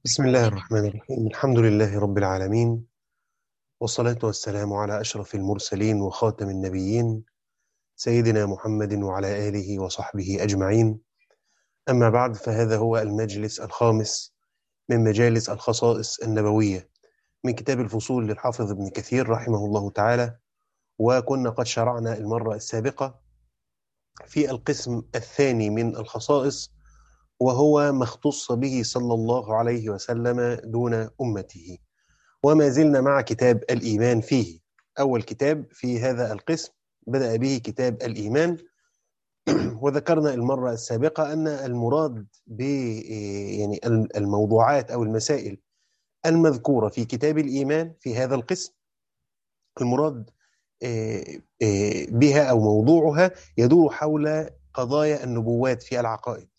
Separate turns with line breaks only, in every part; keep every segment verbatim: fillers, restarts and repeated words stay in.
بسم الله الرحمن الرحيم. الحمد لله رب العالمين، والصلاة والسلام على أشرف المرسلين وخاتم النبيين سيدنا محمد وعلى آله وصحبه أجمعين. أما بعد، فهذا هو المجلس الخامس من مجالس الخصائص النبوية من كتاب الفصول للحافظ ابن كثير رحمه الله تعالى. وكنا قد شرعنا المرة السابقة في القسم الثاني من الخصائص، وهو ما اختص به صلى الله عليه وسلم دون أمته، وما زلنا مع كتاب الإيمان فيه. أول كتاب في هذا القسم بدأ به كتاب الإيمان. وذكرنا المرة السابقة أن المراد ب يعني الموضوعات أو المسائل المذكورة في كتاب الإيمان في هذا القسم، المراد بها أو موضوعها يدور حول قضايا النبوات في العقائد.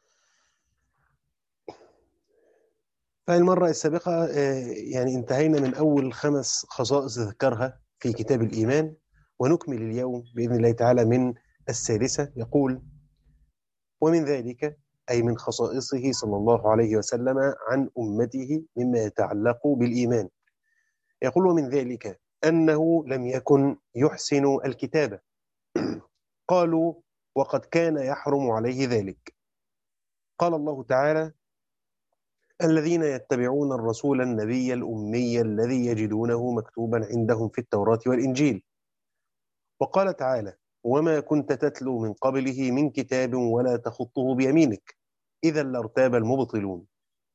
فالمرة السابقة يعني انتهينا من أول خمس خصائص ذكرها في كتاب الإيمان، ونكمل اليوم بإذن الله تعالى من السادسة. يقول: ومن ذلك، أي من خصائصه صلى الله عليه وسلم عن أمته مما يتعلق بالإيمان، يقول: ومن ذلك أنه لم يكن يحسن الكتابة. قالوا: وقد كان يحرم عليه ذلك. قال الله تعالى: الذين يتبعون الرسول النبي الأمي الذي يجدونه مكتوبا عندهم في التوراة والإنجيل. وقال تعالى: وما كنت تتلو من قبله من كتاب ولا تخطه بيمينك إذا لارتاب المبطلون.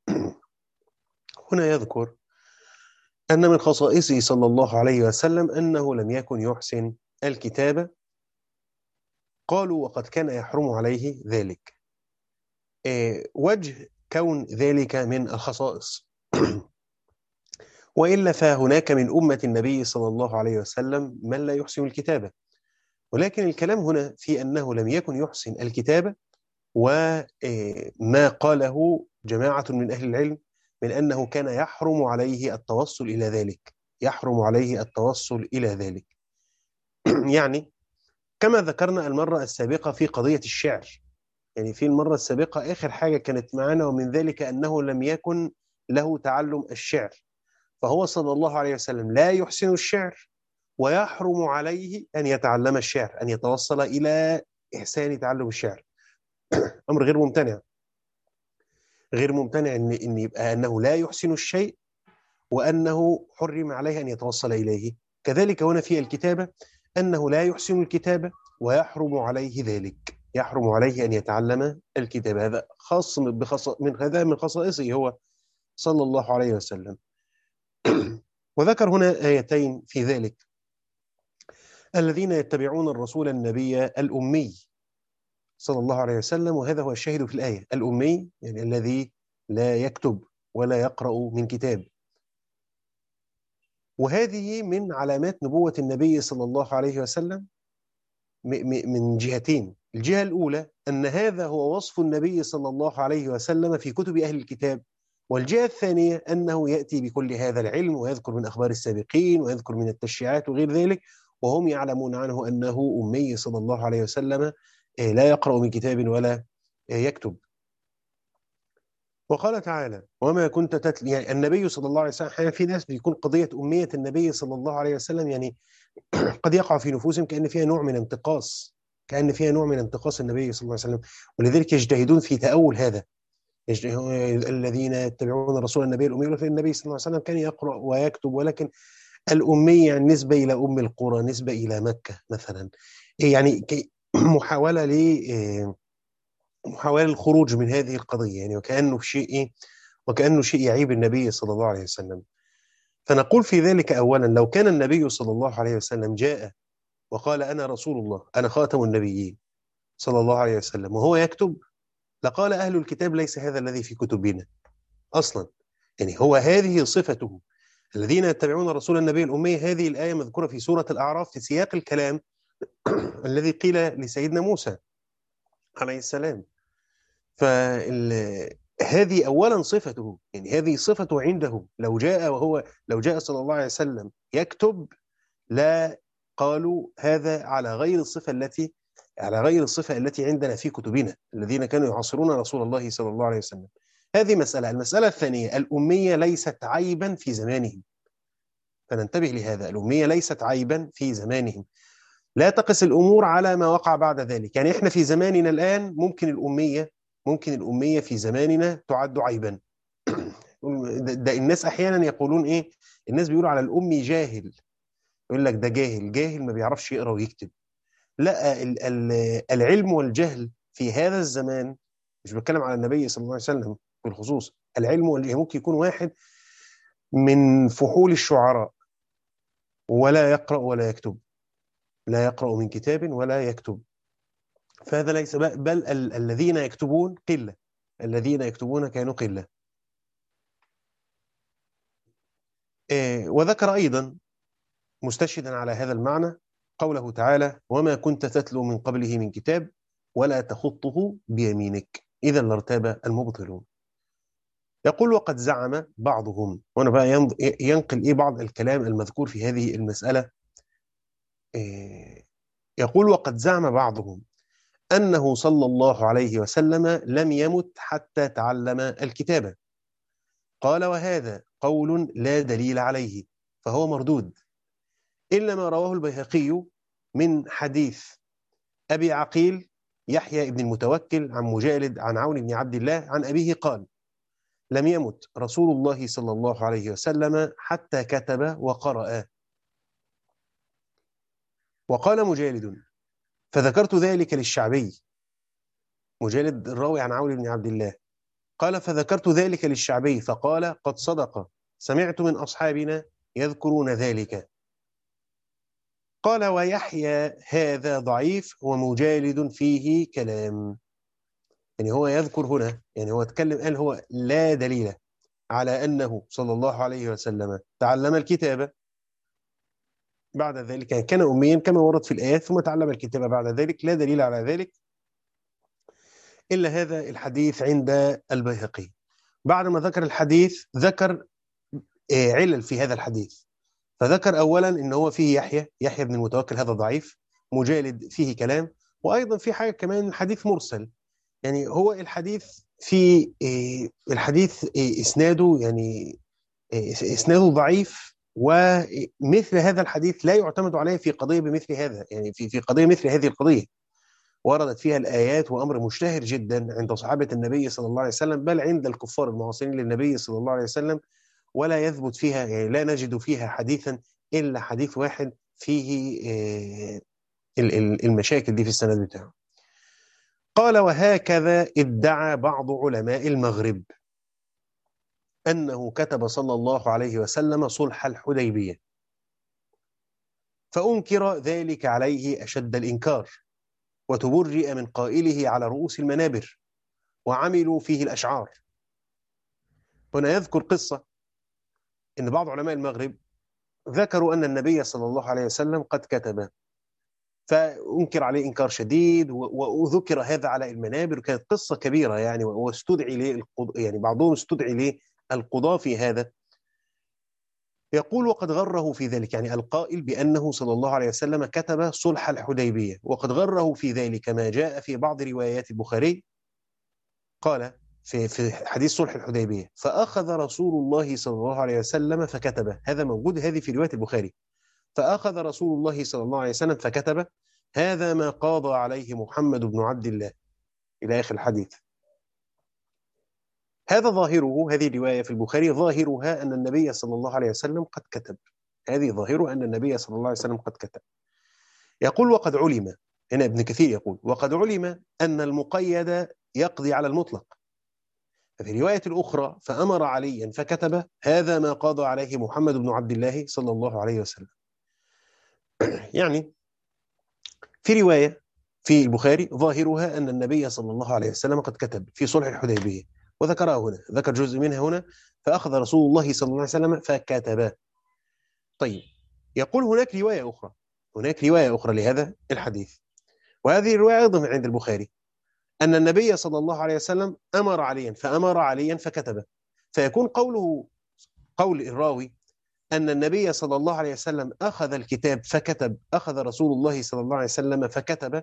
هنا يذكر أن من خصائصه صلى الله عليه وسلم أنه لم يكن يحسن الكتابة. قالوا: وقد كان يحرم عليه ذلك. إيه وجه كون ذلك من الخصائص؟ وإلا فهناك من أمة النبي صلى الله عليه وسلم من لا يحسن الكتابة، ولكن الكلام هنا في أنه لم يكن يحسن الكتابة، وما قاله جماعة من أهل العلم من أنه كان يحرم عليه التوصل إلى ذلك، يحرم عليه التوصل إلى ذلك. يعني كما ذكرنا المرة السابقة في قضية الشعر، يعني في المرة السابقة آخر حاجة كانت معنا، ومن ذلك أنه لم يكن له تعلم الشعر، فهو صلى الله عليه وسلم لا يحسن الشعر، ويحرم عليه أن يتعلم الشعر، أن يتوصل إلى إحسان تعلم الشعر. أمر غير ممتنع، غير ممتنع إن, إن يبقى أنه لا يحسن الشيء وأنه حرم عليه أن يتوصل إليه. كذلك هنا في الكتابة، أنه لا يحسن الكتابة ويحرم عليه ذلك، يحرم عليه أن يتعلم الكتابة. هذا خاص بخص... من هذا من خصائصه هو صلى الله عليه وسلم. وذكر هنا آيتين في ذلك: الذين يتبعون الرسول النبي الأمي صلى الله عليه وسلم، وهذا هو الشاهد في الآية، الأمي يعني الذي لا يكتب ولا يقرأ من كتاب. وهذه من علامات نبوة النبي صلى الله عليه وسلم من جهتين. الجهة الأولى أن هذا هو وصف النبي صلى الله عليه وسلم في كتب أهل الكتاب، والجهة الثانية أنه يأتي بكل هذا العلم ويذكر من أخبار السابقين ويذكر من التشريعات وغير ذلك، وهم يعلمون عنه أنه أمي صلى الله عليه وسلم لا يقرأ من كتاب ولا يكتب. وقال تعالى: وما كنت تتل يعني النبي صلى الله عليه وسلم، حين في ناس بيكون قضية أمية النبي صلى الله عليه وسلم يعني قد يقع في نفوسهم كأن فيها نوع من انتقاص، كأن فيها نوع من انتقاص النبي صلى الله عليه وسلم، ولذلك يجتهدون في تأول هذا. الذين يتبعون الرسول النبي الأمي، في النبي صلى الله عليه وسلم كان يقرأ ويكتب، ولكن الأمي يعني نسبة إلى أم القرى، نسبة إلى مكة مثلا، يعني محاولة ل محاولة الخروج من هذه القضية، يعني وكأنه شيء وكأنه شيء يعيب النبي صلى الله عليه وسلم. فنقول في ذلك أولا: لو كان النبي صلى الله عليه وسلم جاء وقال أنا رسول الله، أنا خاتم النبيين صلى الله عليه وسلم، وهو يكتب، لقال أهل الكتاب ليس هذا الذي في كتبنا أصلا. يعني هو هذه صفته، الذين يتبعون الرسول النبي الأمي. هذه الآية مذكورة في سورة الأعراف في سياق الكلام الذي قيل لسيدنا موسى عليه السلام. فهذه أولا صفته، يعني هذه صفته عنده. لو جاء وهو لو جاء صلى الله عليه وسلم يكتب، لا قالوا هذا على غير الصفة التي على غير الصفة التي عندنا في كتبنا، الذين كانوا يعاصرون رسول الله صلى الله عليه وسلم. هذه مسألة. المسألة الثانية، الأمية ليست عيبا في زمانهم، فننتبه لهذا. الأمية ليست عيبا في زمانهم، لا تقس الأمور على ما وقع بعد ذلك. يعني إحنا في زماننا الآن ممكن الأمية ممكن الأمية في زماننا تعد عيبا. ده, ده الناس أحيانا يقولون إيه، الناس بيقولوا على الأمي جاهل، يقول لك ده جاهل، جاهل ما بيعرفش يقرأ ويكتب. لا، ال- ال- العلم والجهل في هذا الزمان، مش بتكلم على النبي صلى الله عليه وسلم بالخصوص، العلم والجهل ممكن يكون واحد من فحول الشعراء ولا يقرأ ولا يكتب، لا يقرأ من كتاب ولا يكتب. فهذا ليس بل, بل ال الذين يكتبون قلة، الذين يكتبون كانوا قلة. إيه، وذكر أيضا مستشهدا على هذا المعنى قوله تعالى: وما كنت تتلو من قبله من كتاب ولا تخطه بيمينك إذا لارتاب المبطلون. يقول: وقد زعم بعضهم، وأنا بقى ينقل إيه بعض الكلام المذكور في هذه المسألة. إيه، يقول: وقد زعم بعضهم أنه صلى الله عليه وسلم لم يمت حتى تعلم الكتابة. قال: وهذا قول لا دليل عليه فهو مردود، إلا ما رواه البيهقي من حديث أبي عقيل يحيى بن المتوكل عن مجالد عن عون بن عبد الله عن أبيه قال: لم يمت رسول الله صلى الله عليه وسلم حتى كتب وقرأ. وقال مجالد: فذكرت ذلك للشعبي، مجالد الراوي عن عون بن عبد الله، قال: فذكرت ذلك للشعبي فقال: قد صدق، سمعت من أصحابنا يذكرون ذلك. قال: ويحيى هذا ضعيف ومجالد فيه كلام. يعني هو يذكر هنا، يعني هو اتكلم قال هو لا دليل على أنه صلى الله عليه وسلم تعلم الكتابة بعد ذلك، يعني كان أميا كما ورد في الآيات ثم تعلم الكتابة بعد ذلك، لا دليل على ذلك إلا هذا الحديث عند البيهقي. بعد ما ذكر الحديث ذكر علل في هذا الحديث، فذكر أولا إن هو فيه يحيى يحيى بن المتوكل هذا ضعيف، مجالد فيه كلام، وأيضا في حاجة كمان الحديث مرسل. يعني هو الحديث في الحديث إسناده يعني إسناده ضعيف، ومثل هذا الحديث لا يعتمد عليه في قضية بمثل هذا، يعني في في قضية مثل هذه القضية وردت فيها الآيات وأمر مشتهر جدا عند صحابة النبي صلى الله عليه وسلم، بل عند الكفار المعاصرين للنبي صلى الله عليه وسلم، ولا يثبت فيها، يعني لا نجد فيها حديثا إلا حديث واحد فيه آه، المشاكل دي في السند بتاعه. قال: وهكذا ادعى بعض علماء المغرب أنه كتب صلى الله عليه وسلم صلح الحديبية، فأنكر ذلك عليه أشد الإنكار، وتبرئ من قائله على رؤوس المنابر، وعملوا فيه الأشعار. هنا يذكر قصة إن بعض علماء المغرب ذكروا أن النبي صلى الله عليه وسلم قد كتب، فأنكر عليه إنكار شديد، وذكر هذا على المنابر، وكانت قصة كبيرة يعني، واستدعي ليه يعني بعضهم استدعي ليه القضاة في هذا. يقول: وقد غره في ذلك، يعني القائل بأنه صلى الله عليه وسلم كتب صلح الحديبية، وقد غره في ذلك ما جاء في بعض روايات البخاري. قال في في حديث صلح الحديبية: فأخذ رسول الله صلى الله عليه وسلم فكتب، هذا موجود هذه في رواية البخاري، فأخذ رسول الله صلى الله عليه وسلم فكتب: هذا ما قاضى عليه محمد بن عبد الله، إلى آخر الحديث. هذا ظاهره، هذه الرواية في البخاري ظاهرها أن النبي صلى الله عليه وسلم قد كتب، هذه ظاهره أن النبي صلى الله عليه وسلم قد كتب. يقول: وقد علم، هنا ابن كثير يقول: وقد علم أن المقيد يقضي على المطلق. ففي رواية الأخرى: فأمر عليا فكتب: هذا ما قضى عليه محمد بن عبد الله صلى الله عليه وسلم. يعني في رواية في البخاري ظاهرها أن النبي صلى الله عليه وسلم قد كتب في صلح الحديبية، وذكرها هنا، ذكر جزء منها هنا: فأخذ رسول الله صلى الله عليه وسلم فكتب. طيب، يقول: هناك رواية أخرى هناك رواية أخرى لهذا الحديث، وهذه الرواية أيضا عند البخاري، أن النبي صلى الله عليه وسلم أمر عليا فأمر عليا فكتب. فيكون قوله قول الراوي أن النبي صلى الله عليه وسلم أخذ الكتاب فكتب، أخذ رسول الله صلى الله عليه وسلم فكتب،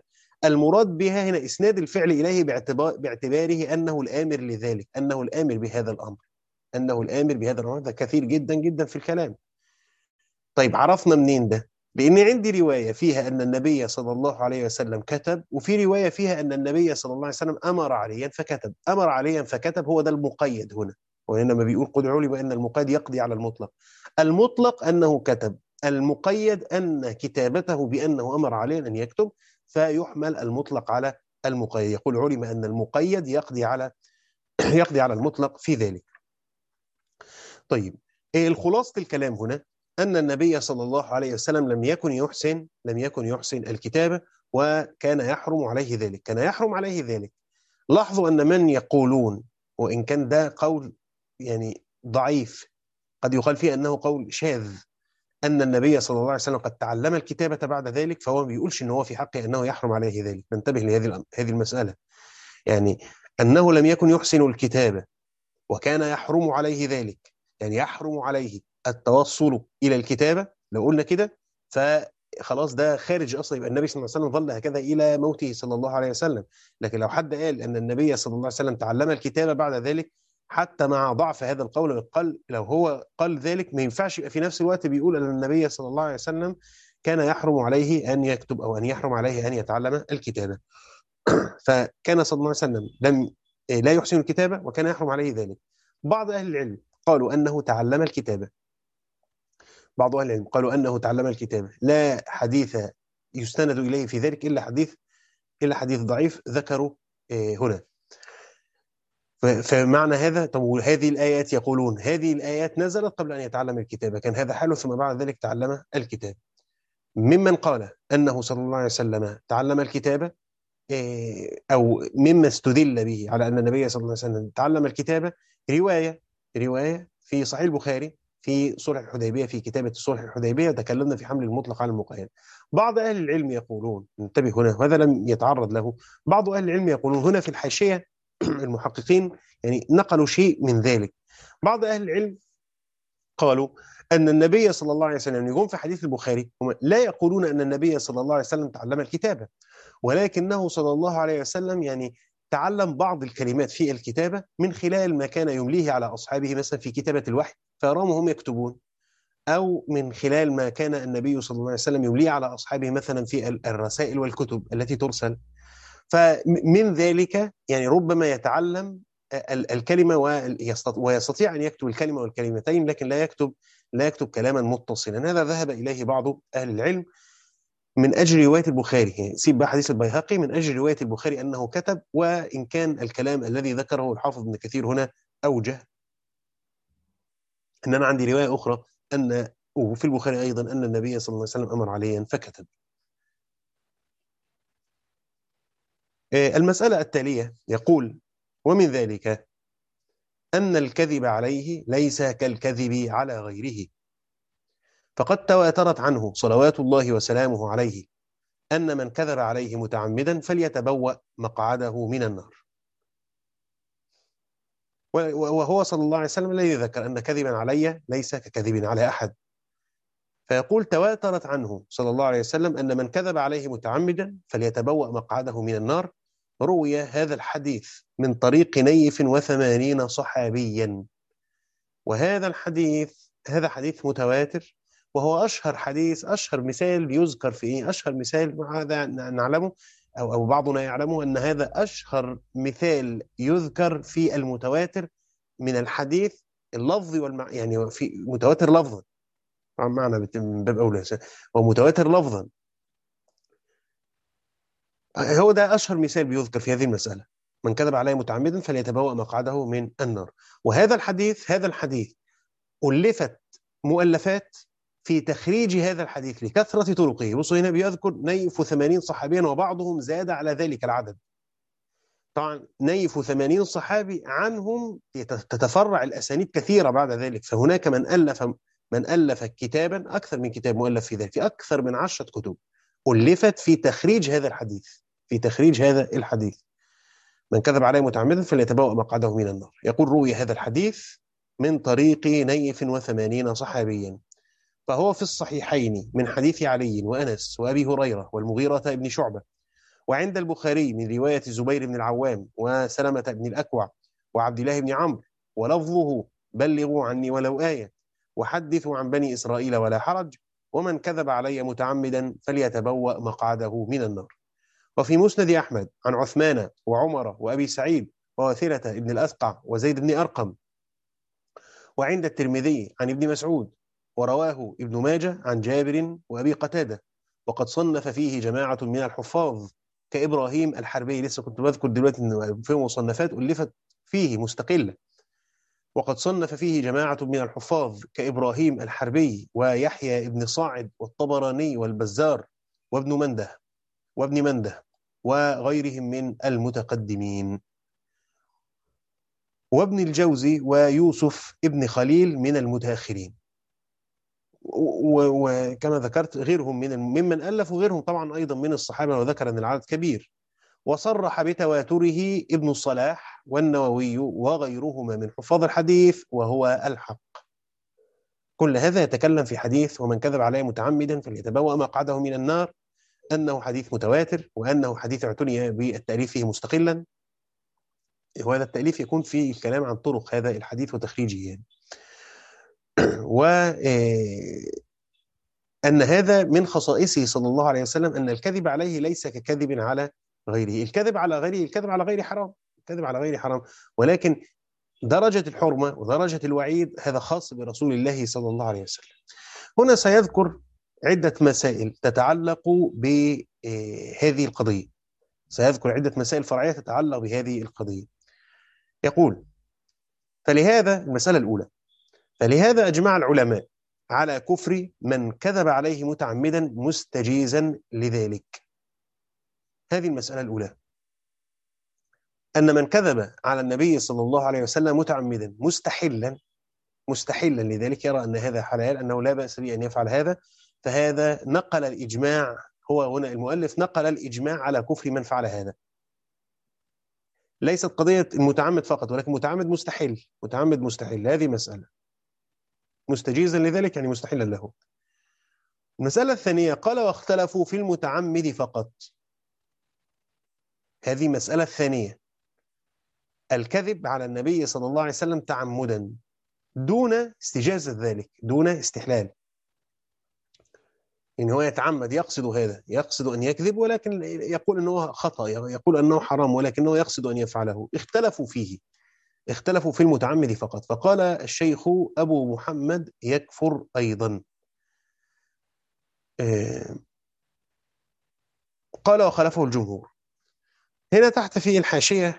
المراد بها هنا إسناد الفعل إليه باعتبار باعتباره أنه الآمر لذلك، أنه الآمر بهذا الأمر، أنه الآمر بهذا الأمر. ده كثير جدا جدا في الكلام. طيب عرفنا منين ده؟ لأن عندي رواية فيها أن النبي صلى الله عليه وسلم كتب، وفي رواية فيها أن النبي صلى الله عليه وسلم أمر عليا فكتب. أمر عليا فكتب هو ده المقيد هنا، وإنما بيقول قد علم أن المقيد يقضي على المطلق. المطلق أنه كتب، المقيد أن كتابته بأنه أمر عليا أن يكتب، فيحمل المطلق على المقيد. يقول علم أن المقيد يقضي على يقضي على المطلق في ذلك. طيب إيه الخلاصة الكلام هنا؟ أن النبي صلى الله عليه وسلم لم يكن يحسن لم يكن يحسن الكتابة، وكان يحرم عليه ذلك، كان يحرم عليه ذلك. لاحظوا أن من يقولون، وإن كان ده قول يعني ضعيف، قد يقال فيه أنه قول شاذ، أن النبي صلى الله عليه وسلم قد تعلم الكتابة بعد ذلك، فهو ما بيقولش أنه في حقه أنه يحرم عليه ذلك. ننتبه لهذه هذه المسألة، يعني أنه لم يكن يحسن الكتابة وكان يحرم عليه ذلك، يعني يحرم عليه التوصل إلى الكتابة. لو قلنا كده فخلاص ده خارج أصلا، يبقى النبي صلى الله عليه وسلم ظل هكذا إلى موته صلى الله عليه وسلم. لكن لو حد قال أن النبي صلى الله عليه وسلم تعلم الكتابة بعد ذلك، حتى مع ضعف هذا القول، قال لو هو قال ذلك ما ينفعش يبقى في نفس الوقت بيقول أن النبي صلى الله عليه وسلم كان يحرم عليه أن يكتب، أو أن يحرم عليه أن يتعلم الكتابة. فكان صلى الله عليه وسلم لم لا يحسن الكتابة وكان يحرم عليه ذلك. بعض أهل العلم قالوا أنه تعلم الكتابة بعض أهل العلم قالوا أنه تعلم الكتابة، لا حديث يستند إليه في ذلك إلا حديث إلا حديث ضعيف ذكروا هنا. فمعنى هذا، طب هذه الآيات يقولون هذه الآيات نزلت قبل أن يتعلم الكتابة، كان هذا حاله، ثم بعد ذلك تعلم الكتاب. ممن قال أنه صلى الله عليه وسلم تعلم الكتابة، أو مما استدل به على أن النبي صلى الله عليه وسلم تعلم الكتابة، رواية رواية في صحيح البخاري في صلح الحديبية، في كتابة صلح الحديبية تكلمنا في حمل المطلق على المقيد. بعض أهل العلم يقولون، انتبه هنا وهذا لم يتعرض له، بعض أهل العلم يقولون هنا في الحاشية المحققين يعني نقلوا شيء من ذلك. بعض أهل العلم قالوا أن النبي صلى الله عليه وسلم يقول في حديث البخاري، هم لا يقولون أن النبي صلى الله عليه وسلم تعلم الكتابة، ولكنه صلى الله عليه وسلم يعني تعلم بعض الكلمات في الكتابة من خلال ما كان يمليه على أصحابه مثلا في كتابة الوحي فيراهم هم يكتبون، أو من خلال ما كان النبي صلى الله عليه وسلم يمليه على أصحابه مثلا في الرسائل والكتب التي ترسل. فمن ذلك يعني ربما يتعلم الكلمة ويستطيع أن يكتب الكلمة والكلمتين، لكن لا يكتب لا يكتب كلاما متصلا. هذا ذهب إليه بعض أهل العلم من أجل رواية البخاري، يعني سيب بقى حديث البيهقي، من أجل رواية البخاري أنه كتب، وإن كان الكلام الذي ذكره الحافظ ابن كثير هنا أوجه. أن أنا عندي رواية أخرى أن وفي البخاري أيضا أن النبي صلى الله عليه وسلم أمر عليا فكتب. المسألة التالية يقول: ومن ذلك أن الكذب عليه ليس كالكذب على غيره، فقد تواترت عنه صلوات الله وسلامه عليه أن من كذب عليه متعمدا فليتبوأ مقعده من النار. وهو صلى الله عليه وسلم الذي ذكر أن كذبا علي ليس ككذب على أحد. فيقول تواترت عنه صلى الله عليه وسلم أن من كذب عليه متعمدا فليتبوأ مقعده من النار. روي هذا الحديث من طريق نيف وثمانين صحابيا، وهذا الحديث هذا حديث متواتر، وهو أشهر حديث، أشهر مثال يذكر في إيه؟ أشهر مثال هذا نعلمه أو أو بعضنا يعلمه أن هذا أشهر مثال يذكر في المتواتر من الحديث اللفظي والمع... يعني في متواتر لفظا، معنى من باب أولى ومتواتر لفظا. هو ده أشهر مثال بيذكر في هذه المسألة: من كذب عليه متعمدا فليتبوأ مقعده من النار. وهذا الحديث هذا الحديث ألفت مؤلفات في تخريج هذا الحديث لكثرة طرقه. بصوا هنا بيذكر نيف ثمانين صحابيا، وبعضهم زاد على ذلك العدد. طبعا نيف ثمانين صحابي عنهم تتفرع الأسانيد كثيرة بعد ذلك، فهناك من ألف من ألف كتابا، أكثر من كتاب مؤلف في ذلك، في أكثر من عشرة كتب ألفت في تخريج هذا الحديث في تخريج هذا الحديث من كذب عليه متعمدا فليتبوأ مقعده من النار. يقول: روي هذا الحديث من طريق نيف وثمانين صحابيا، فهو في الصحيحين من حديث علي وأنس وأبي هريرة والمغيرة بن شعبة وعند البخاري من رواية الزبير بن العوام وسلمة بن الأكوع وعبد الله بن عمرو، ولفظه بلغوا عني ولو آية، وحدثوا عن بني إسرائيل ولا حرج، ومن كذب علي متعمدا فليتبوأ مقعده من النار. وفي مسند أحمد عن عثمان وعمر وأبي سعيد وواثلة بن الأسقع وزيد بن أرقم، وعند الترمذي عن ابن مسعود، ورواه ابن ماجه عن جابر وأبي قتادة. وقد صنف فيه جماعة من الحفاظ كإبراهيم الحربي، لسه كنت بذكر دلوقتي إن في مصنفات ألفت فيه مستقلة. وقد صنف فيه جماعة من الحفاظ كإبراهيم الحربي ويحيى ابن صاعد والطبراني والبزار وابن منده وابن منده وغيرهم من المتقدمين، وابن الجوزي ويوسف ابن خليل من المتأخرين، وكما ذكرت غيرهم من ممن ألفوا، غيرهم طبعا أيضا من الصحابة، وذكر أن العدد كبير. وصرح بتواتره ابن الصلاح والنووي وغيرهما من حفاظ الحديث وهو الحق. كل هذا يتكلم في حديث ومن كذب عليه متعمدا فليتبوأ مقعده من النار، أنه حديث متواتر، وأنه حديث اعتني بالتأليف فيه مستقلا، وهذا التأليف يكون في الكلام عن طرق هذا الحديث وتخريجه يعني. وأن هذا من خصائصه صلى الله عليه وسلم، أن الكذب عليه ليس ككذب على غيره. الكذب على غيره الكذب على غيره حرام، الكذب على غيره حرام، ولكن درجة الحرمة ودرجة الوعيد هذا خاص برسول الله صلى الله عليه وسلم. هنا سيذكر عدة مسائل تتعلق بهذه القضية، سيذكر عدة مسائل فرعية تتعلق بهذه القضية. يقول: فلهذا، المسألة الأولى، فلهذا أجمع العلماء على كفر من كذب عليه متعمدا مستجيزا لذلك. هذه المسألة الأولى، أن من كذب على النبي صلى الله عليه وسلم متعمدا مستحلا مستحلا لذلك، يرى أن هذا حلال، أنه لا بأس به أن يفعل هذا، فهذا نقل الإجماع، هو هنا المؤلف نقل الإجماع على كفر من فعل هذا. ليست قضية المتعمد فقط، ولكن متعمد مستحيل، متعمد مستحيل، هذه مسألة. مستجيزا لذلك يعني مستحيلا له. المسألة الثانية، قال: واختلفوا في المتعمد فقط. هذه مسألة ثانية، الكذب على النبي صلى الله عليه وسلم تعمدا دون استجازة ذلك، دون استحلال. إن هو يتعمد، يقصد هذا، يقصد أن يكذب، ولكن يقول أنه خطأ، يقول أنه حرام، ولكنه يقصد أن يفعله. اختلفوا فيه، اختلفوا في المتعمد فقط. فقال الشيخ أبو محمد: يكفر أيضا. قال: وخلفه الجمهور. هنا تحت في الحاشية،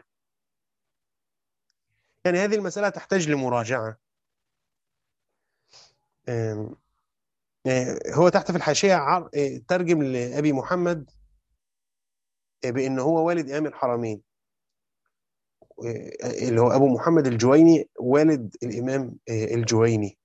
يعني هذه المسألة تحتاج لمراجعة. هو تحت في الحاشية ترجم لأبي محمد بأنه هو والد إمام الحرمين، اللي هو أبو محمد الجويني، والد الإمام الجويني،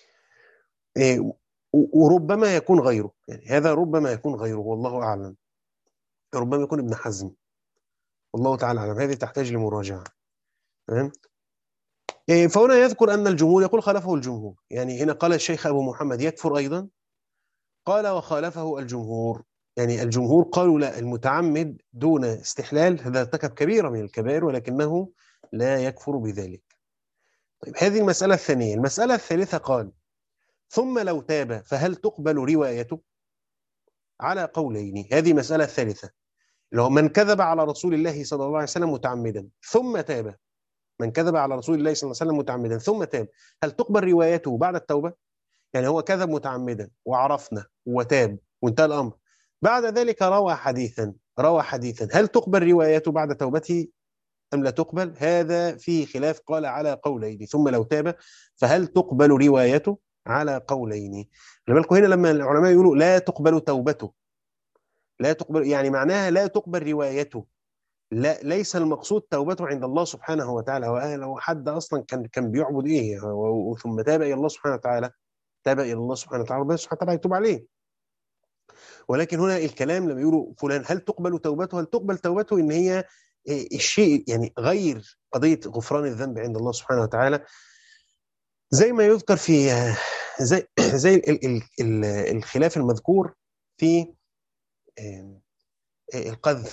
وربما يكون غيره، يعني هذا ربما يكون غيره والله أعلم، ربما يكون ابن حزم، والله تعالى أعلم، هذه تحتاج لمراجعة. تمام. فهنا يذكر أن الجمهور، يقول خالفه الجمهور، يعني هنا قال الشيخ أبو محمد يكفر أيضا، قال: وخالفه الجمهور، يعني الجمهور قالوا لا، المتعمد دون استحلال هذا ارتكب كبيرة من الكبائر، ولكنه لا يكفر بذلك. طيب، هذه المسألة الثانية. المسألة الثالثة، قال: ثم لو تاب فهل تقبل روايته؟ على قولين. هذه مسألة الثالثة، لو من كذب على رسول الله صلى الله عليه وسلم متعمدا ثم تاب، من كذب على رسول الله صلى الله عليه وسلم متعمدا ثم تاب، هل تقبل روايته بعد التوبة؟ يعني هو كذب متعمدا وعرفنا وتاب وانتهى الأمر، بعد ذلك روى حديثا روى حديثا هل تقبل روايته بعد توبته أم لا تقبل؟ هذا فيه خلاف، قال على قولين. ثم لو تاب فهل تقبل روايته؟ على قولين. خلي بالكم هنا لما العلماء يقولوا لا تقبل توبته، لا تقبل يعني معناها لا تقبل روايته، لا، ليس المقصود توبته عند الله سبحانه وتعالى. لو حد اصلا كان كان بيعبد ايه ثم تاب الى الله سبحانه وتعالى، تاب الى الله سبحانه وتعالى، ربنا سبحانه وتعالى يتوب عليه. ولكن هنا الكلام لما يقولوا فلان هل تقبل توبته، هل تقبل توبته ان هي الشيء يعني غير قضيه غفران الذنب عند الله سبحانه وتعالى، زي ما يذكر في زي زي ال ال ال الخلاف المذكور في القذف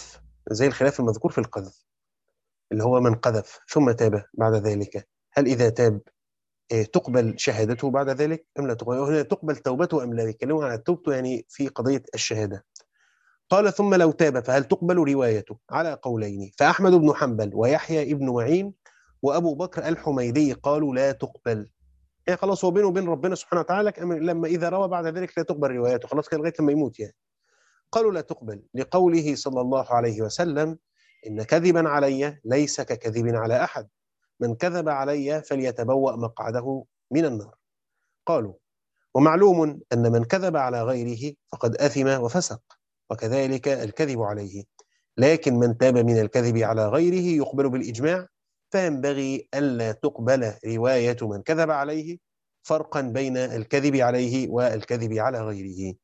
زي الخلاف المذكور في القذف، اللي هو من قذف ثم تاب بعد ذلك، هل إذا تاب تقبل شهادته بعد ذلك أم لا تقبل؟ هنا تقبل توبته أم لا؟ بيتكلموا عن توبته يعني في قضية الشهادة. قال ثم لو تاب فهل تقبل روايته؟ على قولين، فأحمد بن حنبل ويحيى ابن معين وأبو بكر الحميدي قالوا لا تقبل. يعني خلاص هو بينه وبين ربنا سبحانه وتعالى، لما إذا روى بعد ذلك لا تقبل روايته، خلاص كده لغاية لما يموت يعني. قالوا لا تقبل لقوله صلى الله عليه وسلم إن كذبا علي ليس ككذب على أحد، من كذب علي فليتبوأ مقعده من النار. قالوا ومعلوم أن من كذب على غيره فقد أثم وفسق، وكذلك الكذب عليه، لكن من تاب من الكذب على غيره يقبل بالإجماع، فينبغي ألا تقبل رواية من كذب عليه، فرقا بين الكذب عليه والكذب على غيره.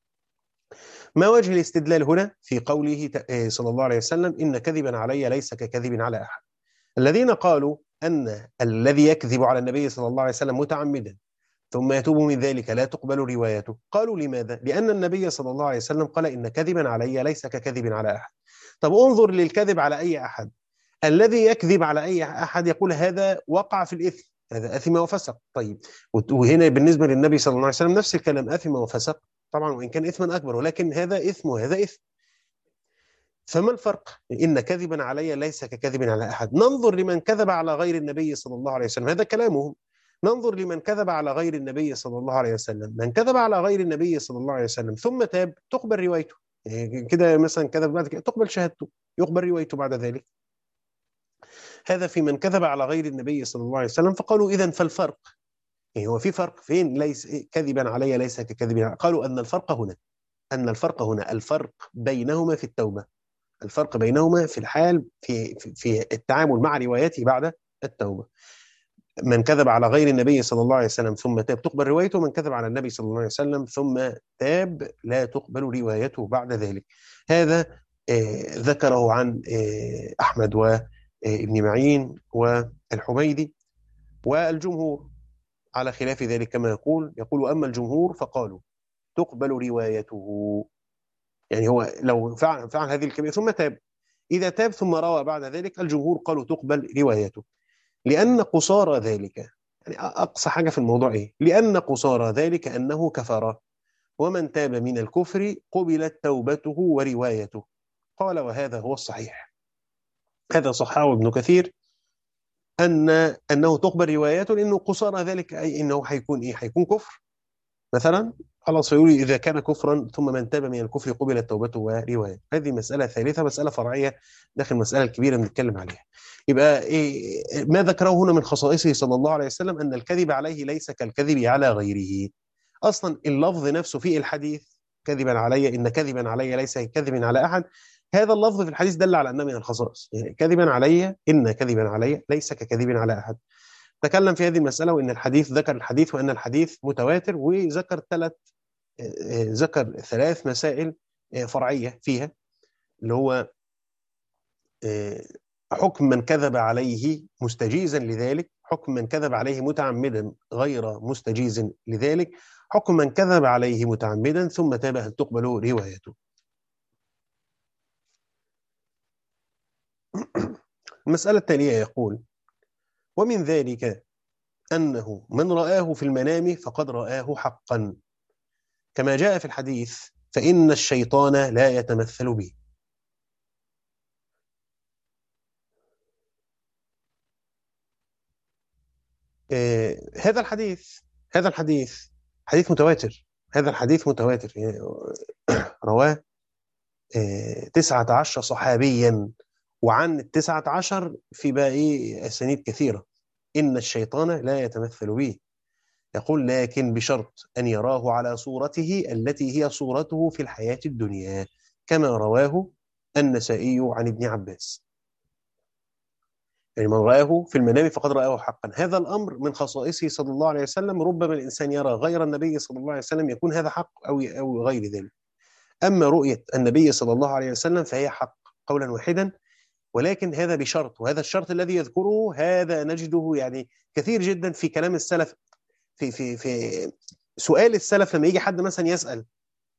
ما وجه الاستدلال هنا في قوله صلى الله عليه وسلم إن كذبا علي ليس ككذب على أحد؟ الذين قالوا أن الذي يكذب على النبي صلى الله عليه وسلم متعمدا ثم يتوب من ذلك لا تقبل روايته، قالوا لماذا؟ لأن النبي صلى الله عليه وسلم قال إن كذبا علي ليس ككذب على أحد. طب انظر للكذب على أي أحد، الذي يكذب على أي أحد يقول هذا وقع في الإثم، هذا أثم وفسق. طيب وهنا بالنسبة للنبي صلى الله عليه وسلم نفس الكلام، أثم وفسق طبعا، وإن كان إثما أكبر، ولكن هذا إثم وهذا إثم. فما الفرق؟ إن كذبا علي ليس ككذب على أحد. ننظر لمن كذب على غير النبي صلى الله عليه وسلم، هذا كلامهم. ننظر لمن كذب على غير النبي صلى الله عليه وسلم، من كذب على غير النبي صلى الله عليه وسلم ثم تاب تقبل روايته، يعني كده مثلا كذب بعد كده تقبل شهادته، يقبل روايته بعد ذلك. هذا في من كذب على غير النبي صلى الله عليه وسلم. فقالوا إذن فالفرق، يعني هو في فرق فين؟ ليس كذبا علي ليس ككذب. قالوا أن الفرق هنا، أن الفرق هنا الفرق بينهما في التوبة، الفرق بينهما في الحال في في, في التعامل مع روايته بعد التوبة. من كذب على غير النبي صلى الله عليه وسلم ثم تاب تقبل روايته، من كذب على النبي صلى الله عليه وسلم ثم تاب لا تقبل روايته بعد ذلك. هذا آه ذكره عن آه أحمد وابن معين والحميدي، والجمهور على خلاف ذلك كما يقول يقول أما الجمهور فقالوا تقبل روايته، يعني هو لو فعل, فعل هذه الكبيرة ثم تاب، إذا تاب ثم روى بعد ذلك الجمهور قالوا تقبل روايته، لأن قصارى ذلك، يعني أقصى حاجة في الموضوع إيه؟ لأن قصارى ذلك أنه كفر، ومن تاب من الكفر قبلت توبته وروايته. قال وهذا هو الصحيح، هذا صححه ابن كثير، أن أنه تقبل روايته، لأنه قصارى ذلك أي أنه حيكون إيه؟ حيكون كفر مثلا، خلاص يقول إذا كان كفرا ثم من تاب من الكفر قبلت توبته وروايته. هذه مسألة ثالثة، مسألة فرعية داخل المسألة الكبيرة بنتكلم عليها. يبقى إيه ما ذكره هنا من خصائصه صلى الله عليه وسلم؟ أن الكذب عليه ليس كالكذب على غيره. أصلا اللفظ نفسه في الحديث كذبا علي، إن كذبا علي ليس كذب على أحد، هذا اللفظ في الحديث دل على أنه من الخصائص، يعني كذبا علي، إن كذبا علي ليس ككذب على أحد. تكلم في هذه المسألة، وإن الحديث ذكر الحديث وأن الحديث متواتر، وذكر ثلاث ذكر ثلاث مسائل فرعية فيها، اللي هو حكم من كذب عليه مستجيزا لذلك، حكم من كذب عليه متعمدا غير مستجيز لذلك، حكم من كذب عليه متعمدا ثم تاب هل تقبل روايته. المسألة التالية يقول ومن ذلك أنه من رآه في المنام فقد رآه حقا، كما جاء في الحديث فإن الشيطان لا يتمثل به. آه هذا الحديث هذا الحديث حديث متواتر، هذا الحديث متواتر، يعني رواه آه تسعة عشر صحابيا، وعن التسعة عشر في باقي أسانيد كثيرة. إن الشيطان لا يتمثل به، يقول لكن بشرط أن يراه على صورته التي هي صورته في الحياة الدنيا، كما رواه النسائي عن ابن عباس. يعني من رآه في المنام فقد رآه حقا. هذا الأمر من خصائصه صلى الله عليه وسلم، ربما الإنسان يرى غير النبي صلى الله عليه وسلم يكون هذا حق أو أو غير ذلك. أما رؤية النبي صلى الله عليه وسلم فهي حق قولا واحدا، ولكن هذا بشرط، وهذا الشرط الذي يذكره هذا نجده يعني كثير جدا في كلام السلف، في في في سؤال السلف لما يجي حد مثلا يسأل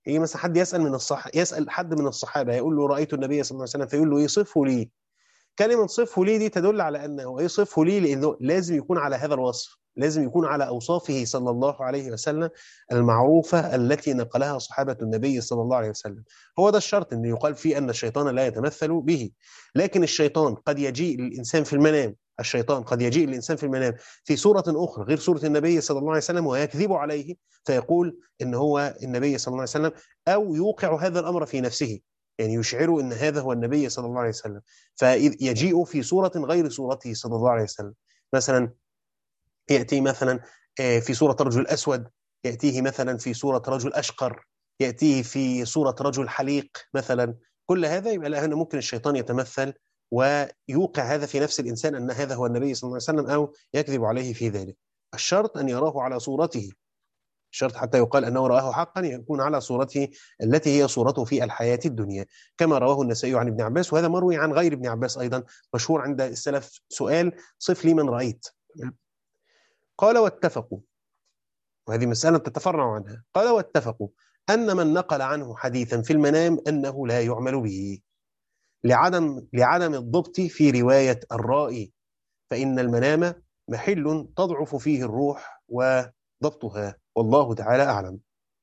يجي مثلا حد يسأل من الصح يسأل حد من الصحابة يقول له رأيت النبي صلى الله عليه وسلم، فيقول له ايه صفه لي. كلمة صفه لي دي تدل على أنه ايه صفه لي، لأنه لازم يكون على هذا الوصف، لازم يكون على أوصافه صلى الله عليه وسلم المعروفة التي نقلها صحابة النبي صلى الله عليه وسلم. هو ده الشرط، أن يقال فيه أن الشيطان لا يتمثل به. لكن الشيطان قد يجيء للإنسان في المنام، الشيطان قد يجيء للإنسان في المنام في صورة أخرى غير صورة النبي صلى الله عليه وسلم ويكذب عليه، فيقول إن هو النبي صلى الله عليه وسلم، أو يوقع هذا الأمر في نفسه، يعني يشعر ان هذا هو النبي صلى الله عليه وسلم، فيجيء في صورة غير صورته صلى الله عليه وسلم. مثلا يأتي مثلا في صورة رجل أسود، يأتيه مثلا في صورة رجل أشقر، يأتيه في صورة رجل حليق مثلا. كل هذا يبقى هنا ممكن الشيطان يتمثل ويوقع هذا في نفس الإنسان أن هذا هو النبي صلى الله عليه وسلم، أو يكذب عليه في ذلك. الشرط أن يراه على صورته، الشرط حتى يقال أنه رآه حقا يكون على صورته التي هي صورته في الحياة الدنيا، كما رواه النسائي عن ابن عباس، وهذا مروي عن غير ابن عباس أيضا، مشهور عند السلف سؤال صف لي من رأيت. قال واتفقوا، وهذه مسألة تتفرع عنها، قال واتفقوا أن من نقل عنه حديثا في المنام أنه لا يعمل به لعدم لعدم الضبط في رواية الرائي، فإن المنام محل تضعف فيه الروح وضبطها، والله تعالى أعلم.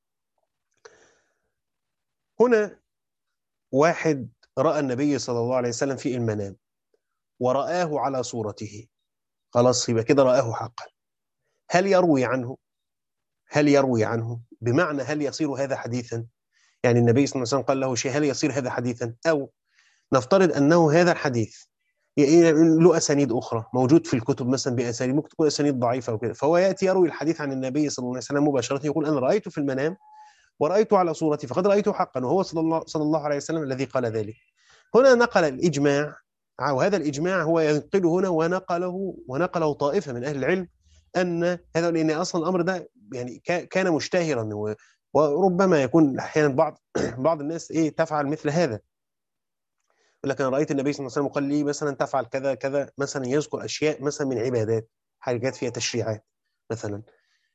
هنا واحد رأى النبي صلى الله عليه وسلم في المنام ورآه على صورته، خلاص يبقى كده رآه حقا. هل يروي عنه؟ هل يروي عنه بمعنى هل يصير هذا حديثا؟ يعني النبي صلى الله عليه وسلم قال له شيء، هل يصير هذا حديثا؟ أو نفترض أنه هذا الحديث له أسانيد أخرى موجود في الكتب مثلا بأسانيد ممكن تكون أسانيد ضعيفة وكذا، فهو يأتي يروي الحديث عن النبي صلى الله عليه وسلم مباشرة، يقول أنا رأيته في المنام ورأيته على صورتي فقد رأيته حقا، وهو صلى الله, صلى الله عليه وسلم الذي قال ذلك. هنا نقل الإجماع، وهذا الإجماع هو ينقله هنا ونقله ونقله طائفة من أهل العلم، أن هذا لأن أصلا الأمر ده يعني كان مشتهرا، وربما يكون أحيانا بعض بعض الناس إيه تفعل مثل هذا، لكن رأيت النبي صلى الله عليه وسلم قال لي مثلا تفعل كذا كذا، مثلا يذكر أشياء مثلا من عبادات، حاجات فيها تشريعات مثلا،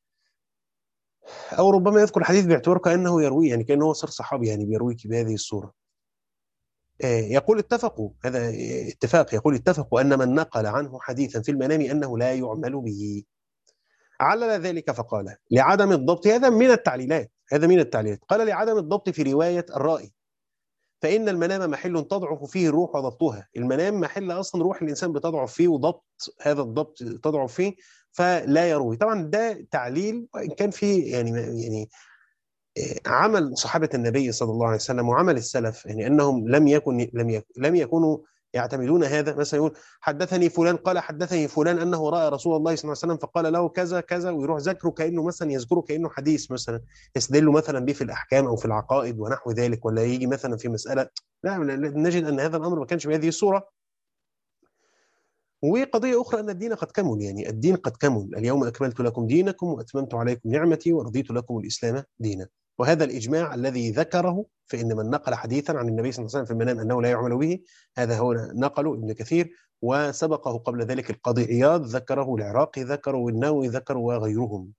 أو ربما يذكر الحديث باعتبار كأنه يروي، يعني كأنه صار صحابي يعني بيرويك بهذه الصورة. يقول اتفقوا، هذا اتفاق، يقول اتفقوا أن من نقل عنه حديثا في المنام أنه لا يعمل به. علل ذلك فقال لعدم الضبط، هذا من التعليلات، هذا من التعليلات، قال لعدم الضبط في رواية الرائي، فإن المنام محل تضعف فيه الروح وضبطها. المنام محل أصلا روح الإنسان بتضعف فيه، وضبط هذا الضبط تضعف فيه، فلا يروي. طبعا ده تعليل، وإن كان فيه يعني يعني عمل صحابة النبي صلى الله عليه وسلم وعمل السلف، يعني أنهم لم يكن لم يكن لم يكونوا يعتمدون هذا. مثلا يقول حدثني فلان قال حدثني فلان أنه رأى رسول الله صلى الله عليه وسلم فقال له كذا كذا، ويروح ذكره كأنه مثلا يذكره كأنه حديث مثلا يستدل مثلا به في الأحكام أو في العقائد ونحو ذلك، ولا يجي مثلا في مسألة، لا نجد أن هذا الأمر ما كانش بهذه الصورة. وقضية أخرى أن الدين قد كمل، يعني الدين قد كمل، اليوم أكملت لكم دينكم وأتممت عليكم نعمتي ورضيت لكم الإسلام دينا. وهذا الإجماع الذي ذكره في أن من نقل حديثا عن النبي صلى الله عليه وسلم في المنام أنه لا يعمل به، هذا هو نقله ابن كثير، وسبقه قبل ذلك القاضي عياض ذكره، العراقي ذكره، والنووي ذكره، وغيرهم.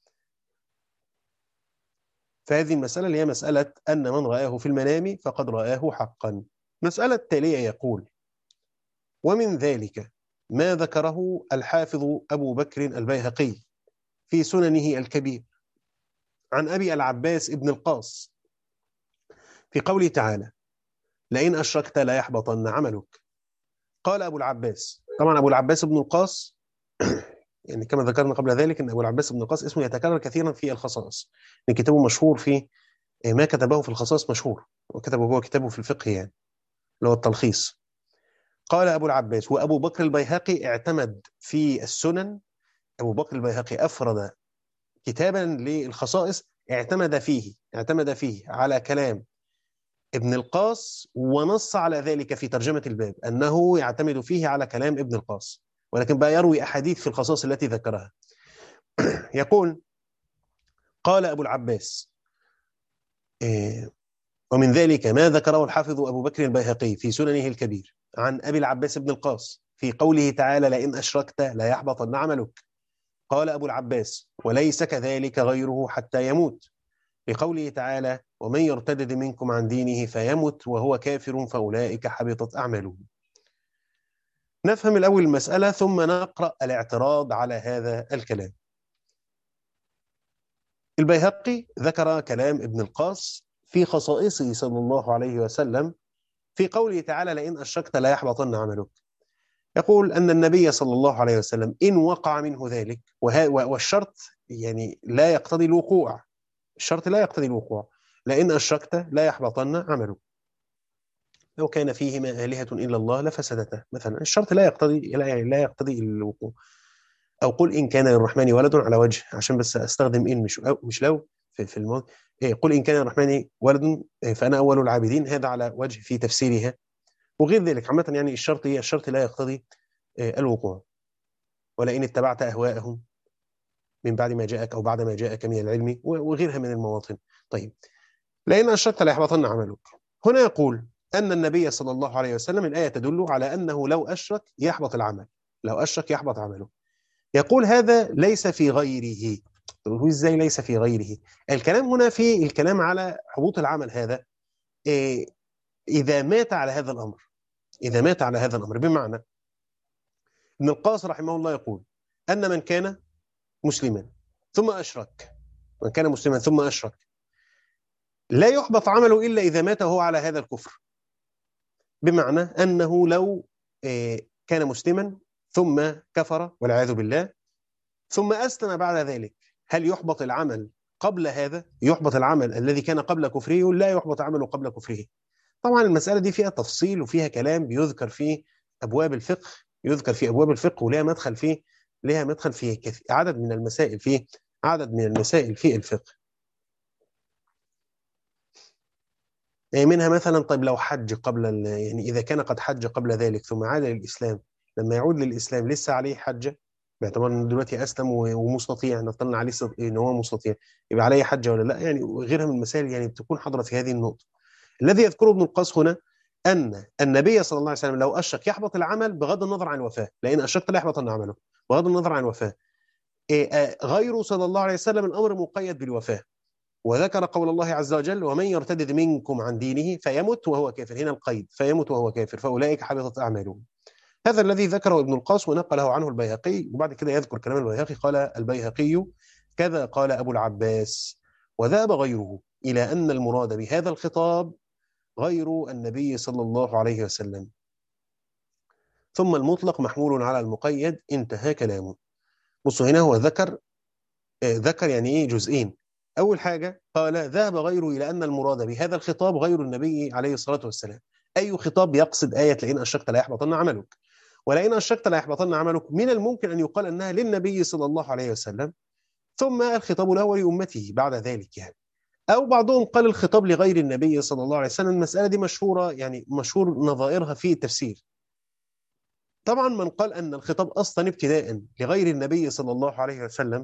فهذه المسألة اللي هي مسألة أن من رآه في المنام فقد رآه حقا. مسألة التالية يقول ومن ذلك ما ذكره الحافظ أبو بكر البيهقي في سننه الكبير عن أبي العباس ابن القاص في قوله تعالى لئن أشركت لا يحبطن عملك. قال أبو العباس، طبعا أبو العباس ابن القاص يعني كما ذكرنا قبل ذلك أن أبو العباس ابن القاص اسمه يتكرر كثيرا في الخصائص، يعني كتابه مشهور في ما كتبه في الخصائص مشهور، وكتبه هو كتابه في الفقه يعني اللي هو التلخيص. قال أبو العباس وأبو بكر البيهقي اعتمد في السنن، أبو بكر البيهقي أفرد كتابا للخصائص اعتمد فيه اعتمد فيه على كلام ابن القاص، ونص على ذلك في ترجمة الباب أنه يعتمد فيه على كلام ابن القاص، ولكن بقى يروي أحاديث في الخصائص التي ذكرها. يقول قال أبو العباس إيه ومن ذلك ما ذكره الحافظ أبو بكر البيهقي في سننه الكبير عن أبي العباس بن القاص في قوله تعالى لئن أشركت لا يحبطن عملك. قال أبو العباس وليس كذلك غيره حتى يموت، لقوله تعالى ومن يرتد منكم عن دينه فيمت وهو كافر فأولئك حبطت أعمالهم. نفهم الأول المسألة ثم نقرأ الاعتراض على هذا الكلام. البيهقي ذكر كلام ابن القاص في خصائصه صلى الله عليه وسلم في قوله تعالى: لئن أشركت لا يحبطن عملك. يقول أن النبي صلى الله عليه وسلم إن وقع منه ذلك، والشرط يعني لا يقتضي الوقوع، الشرط لا يقتضي الوقوع، لئن أشركت لا يحبطن عملك، لو كان فيهما آلهة إلا الله لفسدتا مثلا، الشرط لا يقتضي لا لا يقتضي الوقوع. أو قل إن كان للرحمن ولد، على وجه عشان بس أستخدم إن مش أو مش لو في, في الماضي. إيه، قل إن كان للرحمن ولد فأنا أول العابدين، هذا على وجه في تفسيرها. وغير ذلك عامة يعني الشرط الشرط لا يقتضي الوقوع. ولئن اتبعت أهواءهم من بعد ما جاءك أو بعد ما جاءك من العلم، وغيرها من المواطن. طيب، لئن أشركت ليحبطن عملك. هنا يقول أن النبي صلى الله عليه وسلم الآية تدل على أنه لو أشرك يحبط العمل، لو أشرك يحبط عمله. يقول هذا ليس في غيره. تقول إزاي ليس في غيره؟ الكلام هنا في الكلام على حبوط العمل هذا إيه إذا مات على هذا الأمر، إذا مات على هذا الأمر. بمعنى ابن القاص رحمه الله يقول أن من كان مسلما ثم أشرك، من كان مسلما ثم أشرك لا يحبط عمله إلا إذا مات هو على هذا الكفر. بمعنى أنه لو كان مسلما ثم كفر والعياذ بالله ثم أسلم بعد ذلك، هل يحبط العمل قبل هذا؟ يحبط العمل الذي كان قبل كفره؟ لا يحبط عمله قبل كفره. طبعا المسألة دي فيها تفصيل وفيها كلام بيذكر في أبواب الفقه، يذكر في أبواب الفقه ولها مدخل فيه، لها مدخل في عدد من المسائل، في عدد من المسائل في الفقه. منها مثلا طيب لو حج قبل، يعني إذا كان قد حج قبل ذلك ثم عاد للإسلام، لما يعود للإسلام لسه عليه حجة؟ باعتبار انه دلوقتي اسلم ومستطيع، نطلنا عليه ان هو مستطيع، يبقى عليه حجه ولا لا؟ يعني وغيرها من المسائل يعني بتكون حاضره في هذه النقطه. الذي يذكره ابن القاص هنا ان النبي صلى الله عليه وسلم لو اشرك يحبط العمل بغض النظر عن الوفاه، لان اشركت لا يحبط عمله بغض النظر عن الوفاه. غيره صلى الله عليه وسلم الامر مقيد بالوفاه، وذكر قول الله عز وجل: ومن يرتد منكم عن دينه فيمت وهو كافر. هنا القيد فيمت وهو كافر فاولئك حبطت اعمالهم. هذا الذي ذكره ابن القاص ونقله عنه البيهقي. وبعد كده يذكر كلام البيهقي، قال البيهقي: كذا قال أبو العباس، وذهب غيره إلى أن المراد بهذا الخطاب غير النبي صلى الله عليه وسلم. ثم المطلق محمول على المقيد، انتهى كلامه. بصوا هنا هو ذكر ذكر يعني ايه جزئين. أول حاجة قال: ذهب غيره إلى أن المراد بهذا الخطاب غير النبي عليه الصلاة والسلام. أي خطاب؟ يقصد آية لئن أشركت لا يحبطن عملك. ولئن أشركت لا يحبطن عملك من الممكن أن يقال أنها للنبي صلى الله عليه وسلم، ثم الخطاب له ولأمته بعد ذلك يعني. أو بعضهم قال الخطاب لغير النبي صلى الله عليه وسلم. المسألة دي مشهورة، يعني مشهور نظائرها في التفسير. طبعا من قال أن الخطاب أصلا ابتداء لغير النبي صلى الله عليه وسلم،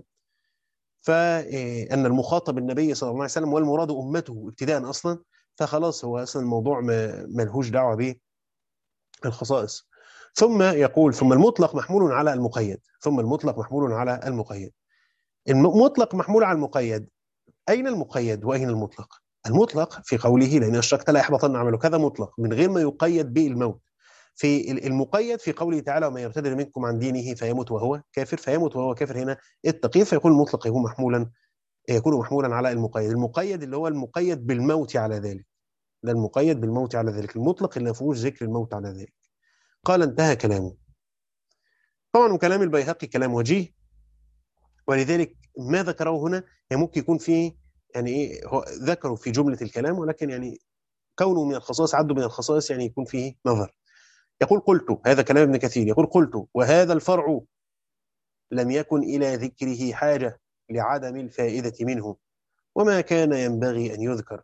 فأن المخاطب النبي صلى الله عليه وسلم والمراد أمته ابتداء أصلا، فخلاص هو أصلا الموضوع ملهوش دعوة به الخصائص. ثم يقول: ثم المطلق محمول على المقيد. ثم المطلق محمول على المقيد. المطلق محمول على المقيد. أين المقيد وأين المطلق؟ المطلق في قوله: لئن أشركت لا يحبطن عملك، هذا مطلق من غير ما يقيد به الموت. في المقيد في قوله تعالى: ومن يرتد منكم عن دينه فيموت وهو كافر، فيموت وهو كافر هنا التقييد، فيكون المطلق يكون محمولا يكون محمولا على المقيد. المقيد اللي هو المقيد بالموت على ذلك، ده المقيد بالموت على ذلك. المطلق اللي ما فيهوش ذكر الموت على ذلك. قال انتهى كلامه. طبعا كلام البيهقي كلام وجيه، ولذلك ما ذكره هنا يعني ممكن يكون فيه يعني ايه، هو ذكره في جملة الكلام، ولكن يعني كونه من الخصائص، عده من الخصائص، يعني يكون فيه نظر. يقول: قلت، هذا كلام ابن كثير، يقول: قلت وهذا الفرع لم يكن إلى ذكره حاجة لعدم الفائدة منه، وما كان ينبغي أن يذكر.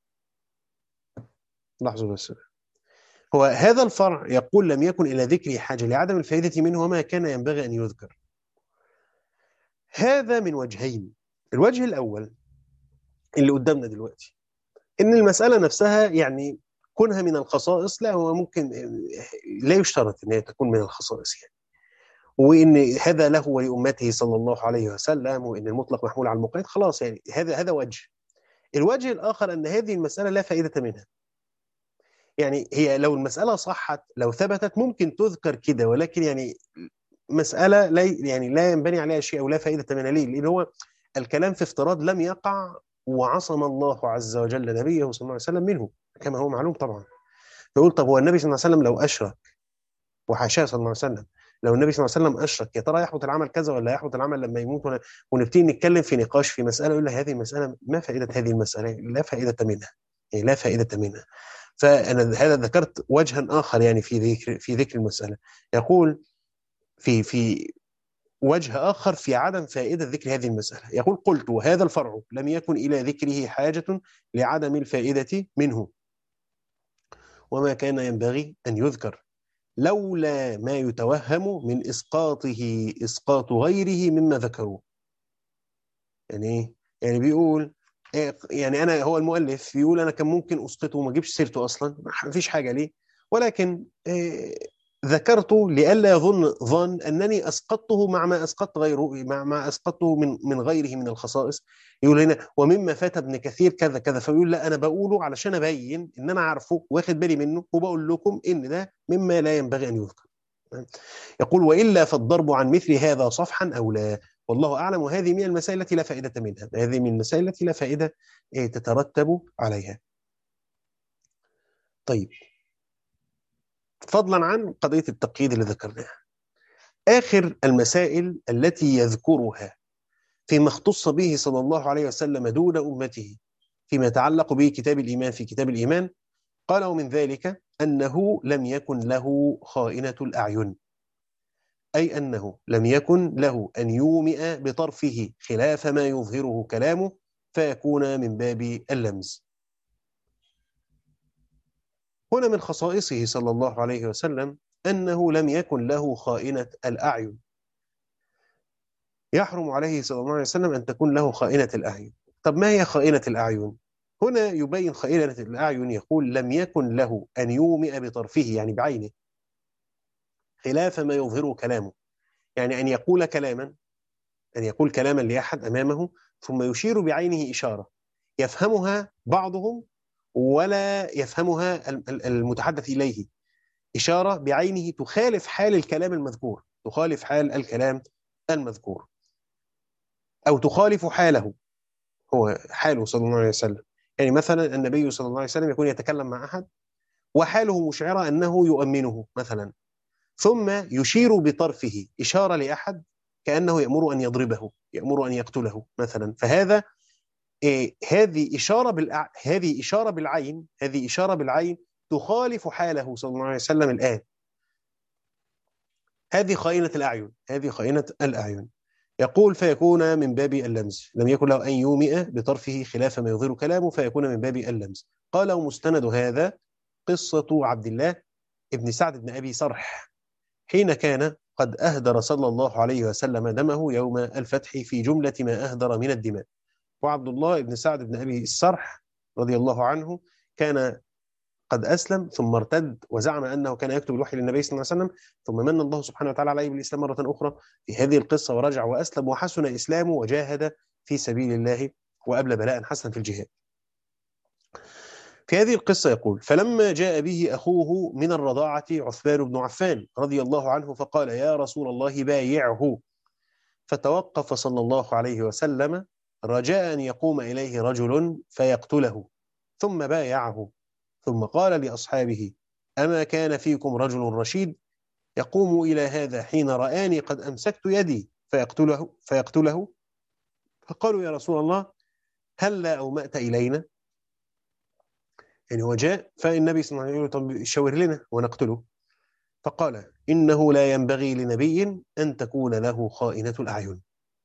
لحظة بس، هو هذا الفرع يقول لم يكن إلى ذكره حاجة لعدم الفائدة منه وما كان ينبغي أن يذكر. هذا من وجهين. الوجه الأول اللي قدامنا دلوقتي، إن المسألة نفسها يعني كونها من الخصائص، لا هو ممكن لا يشترط أن هي تكون من الخصائص يعني، وإن هذا له ولأمته صلى الله عليه وسلم، وإن المطلق محمول على المقيد، خلاص يعني هذا هذا وجه. الوجه الآخر أن هذه المسألة لا فائدة منها. يعني هي لو المسألة صحت، لو ثبتت ممكن تذكر كده، ولكن يعني مسألة لا يعني لا ينبني عليها شيء أو لا فائدة منها. ليه؟ لأن هو الكلام في افتراض لم يقع، وعصم الله عز وجل نبيه صلى الله عليه وسلم منه كما هو معلوم طبعا. فيقول طب هو النبي صلى الله عليه وسلم لو أشرك، وحاشاه صلى الله عليه وسلم، لو النبي صلى الله عليه وسلم أشرك يا ترى يحبط العمل كذا ولا يحبط العمل لما يموت؟ ون- ونبتدي نتكلم في نقاش في مسألة، يقول لك هذه المسألة ما فائدة هذه المسألة؟ لا فائدة منها، يعني لا فائدة منها. فأنا هذا ذكرت وجها آخر يعني في ذكر في ذكر المسألة. يقول في في وجه آخر في عدم فائدة ذكر هذه المسألة. يقول قلت وهذا الفرع لم يكن إلى ذكره حاجة لعدم الفائدة منه، وما كان ينبغي أن يذكر لولا ما يتوهم من إسقاطه إسقاط غيره مما ذكروه. يعني إيه؟ يعني بيقول إيه، يعني أنا هو المؤلف بيقول أنا كان ممكن أسقطه وما أجيبش سيرته أصلا، ما فيش حاجة ليه، ولكن إيه ذكرته لئلا يظن ظن أنني أسقطته مع ما أسقطت غيره، مع ما أسقطته من من غيره من الخصائص. يقول هنا ومما فات ابن كثير كذا كذا، فيقول لا أنا بقوله علشان أبين إن أنا عارفه واخد بالي منه، وبقول لكم إن ده مما لا ينبغي أن يذكر. يقول وإلا فالضرب عن مثل هذا صفحا أو لا، والله أعلم. وهذه من المسائل التي لا فائدة منها، هذه من المسائل التي لا فائدة تترتب عليها. طيب، فضلا عن قضية التقييد اللي ذكرناها، آخر المسائل التي يذكرها فيما اختص به صلى الله عليه وسلم دون أمته فيما يتعلق به كتاب الإيمان في كتاب الإيمان، قال ومن ذلك أنه لم يكن له خائنة الأعين، أي أنه لم يكن له أن يومئ بطرفه خلاف ما يظهره كلامه فيكون من باب اللمز. هنا من خصائصه صلى الله عليه وسلم أنه لم يكن له خائنة الأعين. يحرم عليه صلى الله عليه وسلم أن تكون له خائنة الأعين. طب ما هي خائنة الأعين؟ هنا يبين خائنة الأعين، يقول لم يكن له أن يومئ بطرفه يعني بعينه خلاف ما يظهره كلامه، يعني أن يقول كلاما أن يقول كلاما لأحد أمامه ثم يشير بعينه إشارة يفهمها بعضهم ولا يفهمها المتحدث إليه، إشارة بعينه تخالف حال الكلام المذكور، تخالف حال الكلام المذكور أو تخالف حاله، هو حاله صلى الله عليه وسلم. يعني مثلا النبي صلى الله عليه وسلم يكون يتكلم مع أحد وحاله مشعرة أنه يؤمنه مثلا، ثم يشير بطرفه إشارة لأحد كأنه يأمر أن يضربه، يأمر أن يقتله مثلا، فهذا إيه هذه إشارة بالع... هذه إشارة بالعين، هذه إشارة بالعين تخالف حاله صلى الله عليه وسلم الآن. هذه خائنة الأعين، هذه خائنة الأعين. يقول فيكون من باب اللمز، لم يكن له أن يومئ بطرفه خلاف ما يظهر كلامه فيكون من باب اللمز. قال ومستند هذا قصة عبد الله ابن سعد بن أبي صرح حين كان قد أهدر صلى الله عليه وسلم دمه يوم الفتح في جملة ما أهدر من الدماء. وعبد الله بن سعد بن أبي الصرح رضي الله عنه كان قد أسلم ثم ارتد وزعم أنه كان يكتب الوحي للنبي صلى الله عليه وسلم، ثم من الله سبحانه وتعالى عليه بالإسلام مرة أخرى في هذه القصة، ورجع وأسلم وحسن إسلامه وجاهد في سبيل الله وأبلى بلاء حسنا في الجهاد. في هذه القصة يقول فلما جاء به أخوه من الرضاعة عثمان بن عفان رضي الله عنه فقال يا رسول الله بايعه، فتوقف صلى الله عليه وسلم رجاء أن يقوم إليه رجل فيقتله، ثم بايعه، ثم قال لأصحابه أما كان فيكم رجل رشيد يقوم إلى هذا حين رآني قد أمسكت يدي فيقتله, فيقتله؟ فقالوا يا رسول الله هل لا أومأت إلينا؟ يعني هو جاء فالنبي صلى الله عليه وسلم طب شاور لنا ونقتله، فقال إنه لا ينبغي لنبي أن تكون له خائنة الأعين.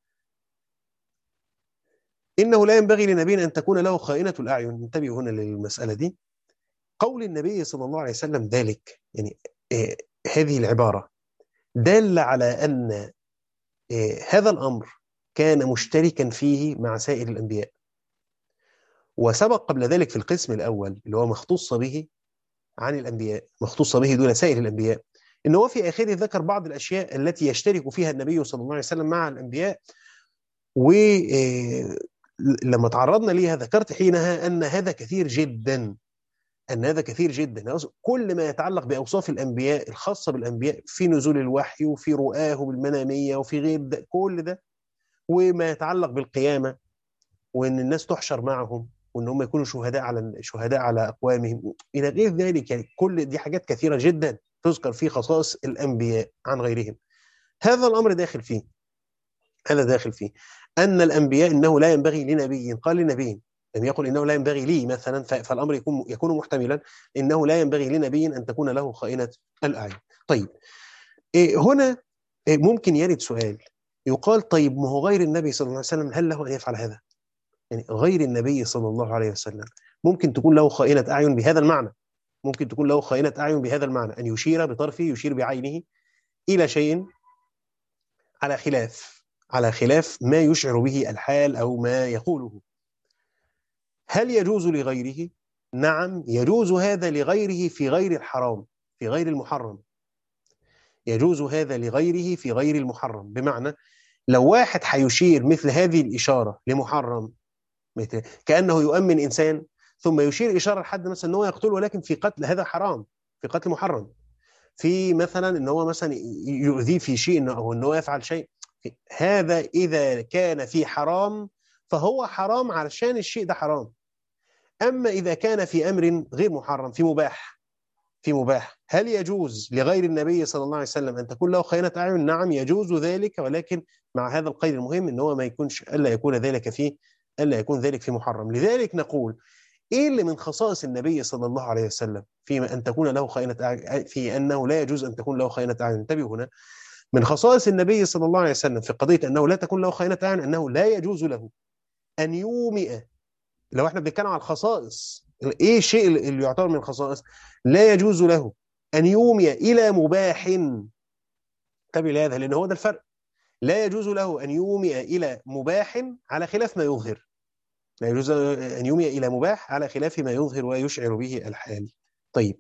إنه لا ينبغي لنبي أن تكون له خائنة الأعين. انتبهوا هنا للمسألة دي. قول النبي صلى الله عليه وسلم ذلك يعني آه هذه العبارة دالة على أن آه هذا الأمر كان مشتركا فيه مع سائر الأنبياء. وسبق قبل ذلك في القسم الأول اللي هو مختص به عن الأنبياء، مختص به دون سائر الأنبياء، إنه هو في آخره ذكر بعض الأشياء التي يشترك فيها النبي صلى الله عليه وسلم مع الأنبياء، و لما تعرضنا ليها ذكرت حينها أن هذا كثير جدا، أن هذا كثير جدا. كل ما يتعلق بأوصاف الأنبياء الخاصة بالأنبياء في نزول الوحي وفي رؤاه بالمنامية وفي غير ده، كل ده، وما يتعلق بالقيامة وإن الناس تحشر معهم وإن هم يكونوا شهداء على شهداء على أقوامهم إلى غير ذلك. يعني كل دي حاجات كثيرة جدا تذكر في خصائص الأنبياء عن غيرهم. هذا الأمر داخل فيه، هذا داخل فيه أن الأنبياء إنه لا ينبغي لنبي، قال لنبي، لم يقل إنه لا ينبغي لي مثلا، فالأمر يكون يكون محتملا إنه لا ينبغي لنبي أن تكون له خائنة الأعين. طيب إيه هنا إيه ممكن يرد سؤال يقال طيب ما هو غير النبي صلى الله عليه وسلم هل له أن يفعل هذا؟ يعني غير النبي صلى الله عليه وسلم ممكن تكون له خائنة أعين بهذا المعنى، ممكن تكون له خائنة أعين بهذا المعنى أن يشير بطرفه، يشير بعينه إلى شيء على خلاف على خلاف ما يشعر به الحال أو ما يقوله. هل يجوز لغيره؟ نعم يجوز هذا لغيره في غير الحرام، في غير المحرم. يجوز هذا لغيره في غير المحرم، بمعنى لو واحد هيشير مثل هذه الإشارة لمحرم، مثل كأنه يؤمن إنسان ثم يشير إشارة لحد مثلا أنه يقتله، ولكن في قتل هذا حرام، في قتل محرم، في مثلا أنه هو مثلا يؤذيه في شيء أو أنه يفعل شيء، هذا إذا كان في حرام فهو حرام علشان الشيء ده حرام. أما إذا كان في أمر غير محرم، في مباح، في مباح، هل يجوز لغير النبي صلى الله عليه وسلم أن تكون له خيانة أعين؟ نعم يجوز ذلك، ولكن مع هذا القيد المهم أن هو ما يكونش، ألا يكون ذلك فيه، ألا يكون ذلك في محرم. لذلك نقول إيه اللي من خصائص النبي صلى الله عليه وسلم فيما أن تكون له خيانة أعين، في أنه لا يجوز أن تكون له خيانة أعين؟ انتبهوا هنا، من خصائص النبي صلى الله عليه وسلم في قضية أنه لا تكون له خيانة أعين أنه لا يجوز له أن يومئ. لو احنا بنتكلم عن الخصائص، ايه الشيء اللي يعتبر من الخصائص؟ لا يجوز له ان يومي الى مباح. انتبه لهذا لان هو ده الفرق. لا يجوز له ان يومي الى مباح على خلاف ما يظهر، لا يجوز ان يومي الى مباح على خلاف ما يظهر ويشعر به الحال. طيب،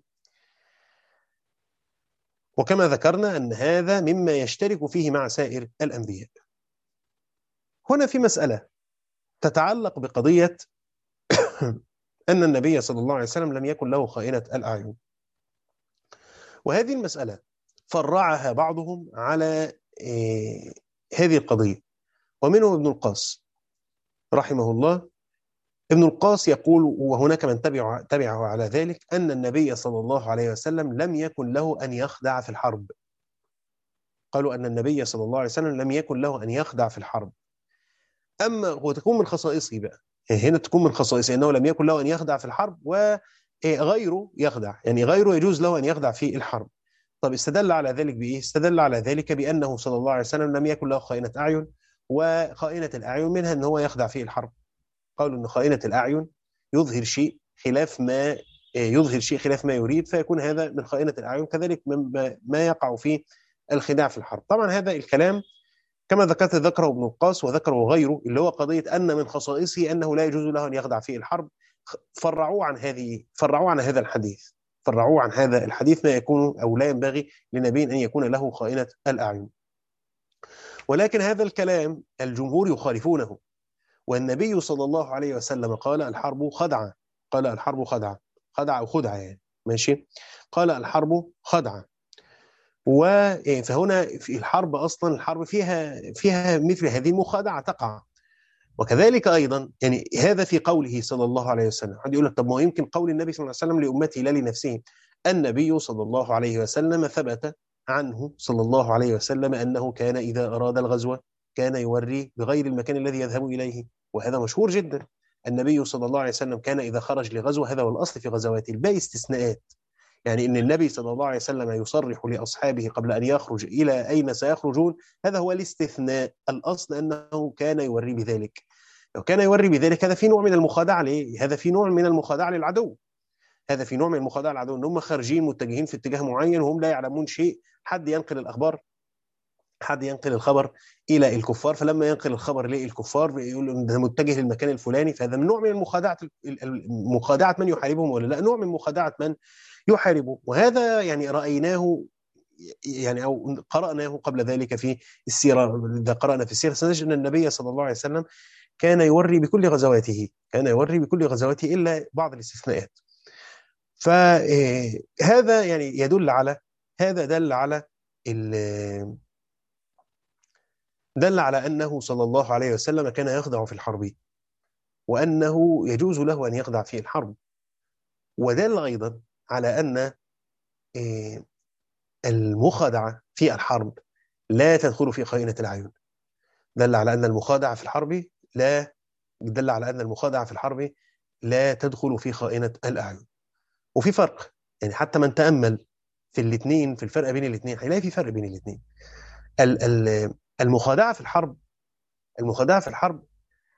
وكما ذكرنا ان هذا مما يشترك فيه مع سائر الانبياء. هنا في مسألة تتعلق بقضية أن النبي صلى الله عليه وسلم لم يكن له خائنة الأعين، وهذه المسألة فرعها بعضهم على إيه هذه القضية، ومنهم ابن القاس رحمه الله. ابن القاس يقول، وهناك من تبع تبعه على ذلك، أن النبي صلى الله عليه وسلم لم يكن له أن يخدع في الحرب. قالوا أن النبي صلى الله عليه وسلم لم يكن له أن يخدع في الحرب. أما هو تكون من خصائصه بقى، هنا تكون من خصائصه أنه لم يكن له أن يخدع في الحرب وغيره يخدع، يعني غيره يجوز له أن يخدع في الحرب. طب استدل على ذلك بإيه؟ استدل على ذلك بأنه صلى الله عليه وسلم لم يكن له خائنة أعين، وخائنة الأعين منها أنه هو يخدع في الحرب. قالوا أن خائنة الأعين يظهر شيء خلاف ما يظهر شيء خلاف ما يريد، فيكون هذا من خائنة الأعين، كذلك ما يقع فيه الخداع في الحرب. طبعا هذا الكلام كما ذكرت ذكره ابن القاس وذكره غيره، اللي هو قضية أن من خصائصه أنه لا يجوز له أن يخدع في الحرب، فرعوا عن هذه فرعوا عن هذا الحديث فرعوا عن هذا الحديث ما يكون أو لا ينبغي لنبي أن يكون له خائنة الأعين. ولكن هذا الكلام الجمهور يخالفونه، والنبي صلى الله عليه وسلم قال الحرب خدعة، قال الحرب خدعة، خدعة أو خدعة يعني، ماشي، قال الحرب خدعة. فهنا في الحرب أصلا الحرب فيها فيها مثل هذه المخادعة تقع. وكذلك أيضا يعني هذا في قوله صلى الله عليه وسلم. حد يقول لك طب ما يمكن قول النبي صلى الله عليه وسلم لأمته لا لنفسه. النبي صلى الله عليه وسلم ثبت عنه صلى الله عليه وسلم أنه كان إذا أراد الغزوة كان يوري بغير المكان الذي يذهب إليه، وهذا مشهور جدا. النبي صلى الله عليه وسلم كان إذا خرج لغزوة، هذا هو الأصل في غزواته، الباقي استثناءات. يعني إن النبي صلى الله عليه وسلم يصرح لأصحابه قبل أن يخرج إلى أين سيخرجون، هذا هو الاستثناء. الأصل أنه كان يوري بذلك. لو كان يوري بذلك هذا في نوع من المخادعة ليه؟ هذا في نوع من المخادعة للعدو، هذا في نوع من المخادعة للعدو، إن هم خارجين متجهين في اتجاه معين وهم لا يعلمون شيء، حد ينقل الأخبار، حد ينقل الخبر إلى الكفار، فلما ينقل الخبر للكفار يقول ده متجه للمكان الفلاني، فهذا من نوع من المخادعة، مخادعة من يحاربهم ولا لا؟ نوع من مخادعة من يحاربه. وهذا يعني رأيناه يعني أو قرأناه قبل ذلك في السيرة. إذا قرأنا في السيرة سنجد أن النبي صلى الله عليه وسلم كان يوري بكل غزواته كان يوري بكل غزواته إلا بعض الاستثناءات. فهذا يعني يدل على هذا دل على ال- دل على أنه صلى الله عليه وسلم كان يخدع في الحرب، وأنه يجوز له أن يخدع في الحرب. ودل أيضا على أن آه، المخادعة في الحرب لا تدخل في خائنة الأعين. دل على أن المخادعة في الحرب لا دل على أن المخادعة في الحرب لا تدخل في خائنة الأعين. وفي فرق، يعني حتى من تأمل في الاثنين، في الفرق بين الاثنين، هيلاقي في فرق بين الاثنين. ال- ال- المخادعة في الحرب المخادعة في الحرب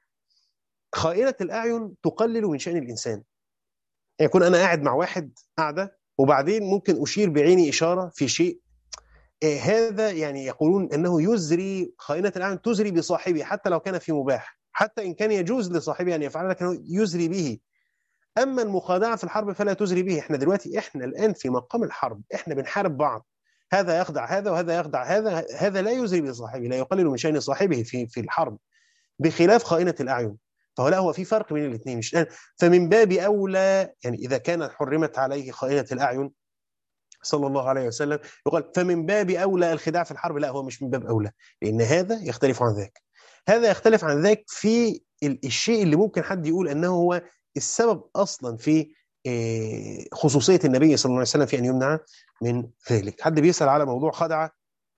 خائنة الأعين تقلل من شأن الإنسان. يعني يكون أنا قاعد مع واحد قاعدة، وبعدين ممكن أشير بعيني إشارة في شيء، إيه هذا يعني يقولون أنه يزري، خائنة الأعين تزري بصاحبه حتى لو كان في مباح، حتى إن كان يجوز لصاحبه أن يفعل، لكنه يزري به. أما المخادعة في الحرب فلا تزري به. إحنا دلوقتي إحنا الآن في مقام الحرب، إحنا بنحارب بعض، هذا يخدع هذا وهذا يخدع هذا، هذا لا يزري بصاحبه، لا يقلل من شأن صاحبه في في الحرب، بخلاف خائنة الأعين. فهو لا، هو في فرق بين الاثنين مش. فمن باب أولى يعني إذا كانت حرمت عليه خائنة الأعين صلى الله عليه وسلم، يقال فمن باب أولى الخداع في الحرب. لا، هو مش من باب أولى، لأن هذا يختلف عن ذاك. هذا يختلف عن ذاك في ال- الشيء اللي ممكن حد يقول أنه هو السبب أصلا في آه، خصوصية النبي صلى الله عليه وسلم في أن يمنع من ذلك. حد بيسأل على موضوع خدعة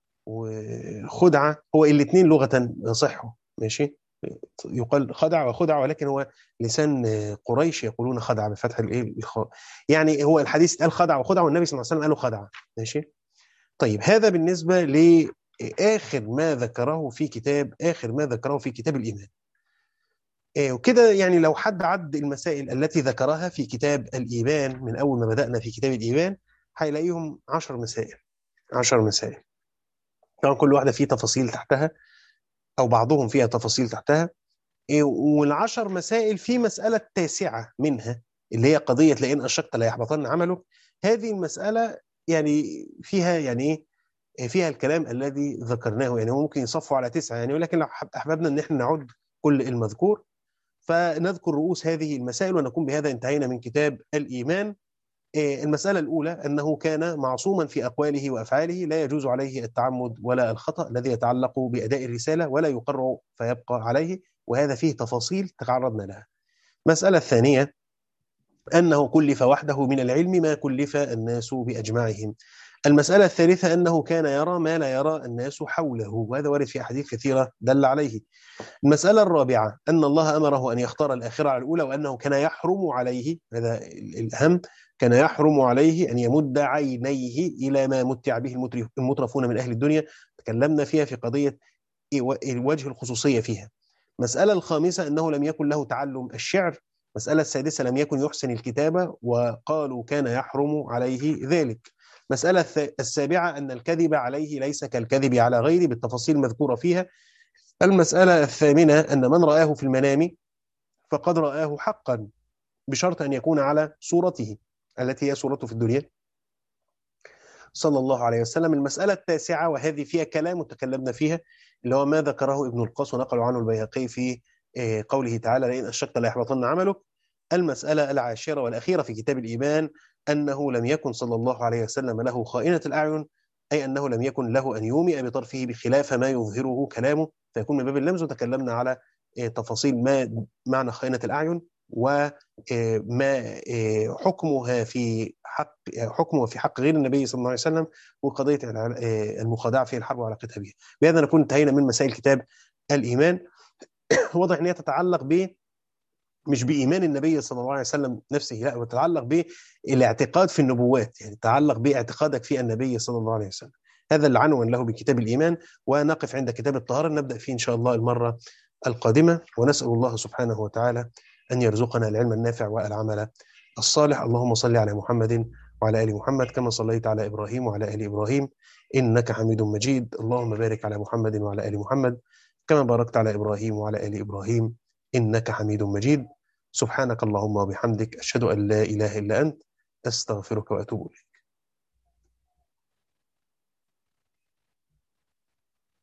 وخدعة، هو الاثنين لغة يصحوا، ماشي. يقال خدع وخدع، ولكن هو لسان قريش يقولون خدع بفتح الايه الخاء. يعني هو الحديث قال خدع وخدع، والنبي صلى الله عليه وسلم قالوا خدع، ماشي. طيب هذا بالنسبة لآخر ما ذكره في كتاب آخر ما ذكره في كتاب الإيمان. إيه وكده، يعني لو حد عد المسائل التي ذكرها في كتاب الإيمان من أول ما بدأنا في كتاب الإيمان، هيلاقيهم عشر مسائل. عشر مسائل، طبعا كل واحدة فيه تفاصيل تحتها، أو بعضهم فيها تفاصيل تحتها. إيه، والعشر مسائل في مسألة تاسعة منها اللي هي قضية لئن أشركت لا يحبطن عملك. هذه المسألة يعني فيها يعني إيه، فيها الكلام الذي ذكرناه. يعني هو ممكن يصفوا على تسعة يعني، ولكن لو أحببنا أن احنا نعد كل المذكور فنذكر رؤوس هذه المسائل، ونكون بهذا انتهينا من كتاب الإيمان. إيه، المسألة الأولى أنه كان معصوما في أقواله وأفعاله، لا يجوز عليه التعمد ولا الخطأ الذي يتعلق بأداء الرسالة، ولا يقر فيبقى عليه، وهذا فيه تفاصيل تعرضنا لها. المسألة الثانية أنه كلف وحده من العلم ما كلف الناس بأجمعهم. المسألة الثالثة أنه كان يرى ما لا يرى الناس حوله، وهذا وارد في أحاديث كثيرة دل عليه. المسألة الرابعة أن الله أمره أن يختار الآخرة على الأولى، وأنه كان يحرم عليه، هذا الأهم، كان يحرم عليه أن يمد عينيه إلى ما متع به المترفون من أهل الدنيا. تكلمنا فيها في قضية وجه الخصوصية فيها. المسألة الخامسة أنه لم يكن له تعلم الشعر. المسألة السادسة لم يكن يحسن الكتابة، وقالوا كان يحرم عليه ذلك. مسألة السابعة أن الكذب عليه ليس كالكذب على غيره، بالتفاصيل المذكورة فيها. المسألة الثامنة أن من رآه في المنام فقد رآه حقا، بشرط أن يكون على صورته التي هي صورته في الدنيا صلى الله عليه وسلم. المسألة التاسعة وهذه فيها كلام وتكلمنا فيها، اللي هو ما ذكره ابن القاص ونقلوا عنه البيهقي في قوله تعالى لئن أشركت ليحبطن عملك. المسألة العاشرة والأخيرة في كتاب الإيمان أنه لم يكن صلى الله عليه وسلم له خائنة الأعين، أي أنه لم يكن له أن يومئ بطرفه بخلاف ما يظهره كلامه، فيكون من باب اللمز. وتكلمنا على تفاصيل ما معنى خائنة الأعين، وما حكمها في حق حكمه في حق غير النبي صلى الله عليه وسلم، وقضية المخادعة في الحرب وعلاقتها بها. بهذا نكون انتهينا من مسائل كتاب الإيمان. واضح أن هي تتعلق ب مش بإيمان النبي صلى الله عليه وسلم نفسه، لا، وتتعلق بالاعتقاد في النبوات، يعني تتعلق باعتقادك في النبي صلى الله عليه وسلم. هذا اللي عنوان له بكتاب الإيمان. ونقف عند كتاب الطهارة، نبدأ فيه إن شاء الله المرة القادمة. ونسأل الله سبحانه وتعالى أن يرزقنا العلم النافع والعمل الصالح. اللهم صل على محمد وعلى آل محمد كما صليت على إبراهيم وعلى آل إبراهيم إنك حميد مجيد. اللهم بارك على محمد وعلى آل محمد كما باركت على إبراهيم وعلى آل إبراهيم إنك حميد مجيد. سبحانك اللهم وبحمدك، أشهد أن لا إله إلا أنت، أستغفرك وأتوب إليك.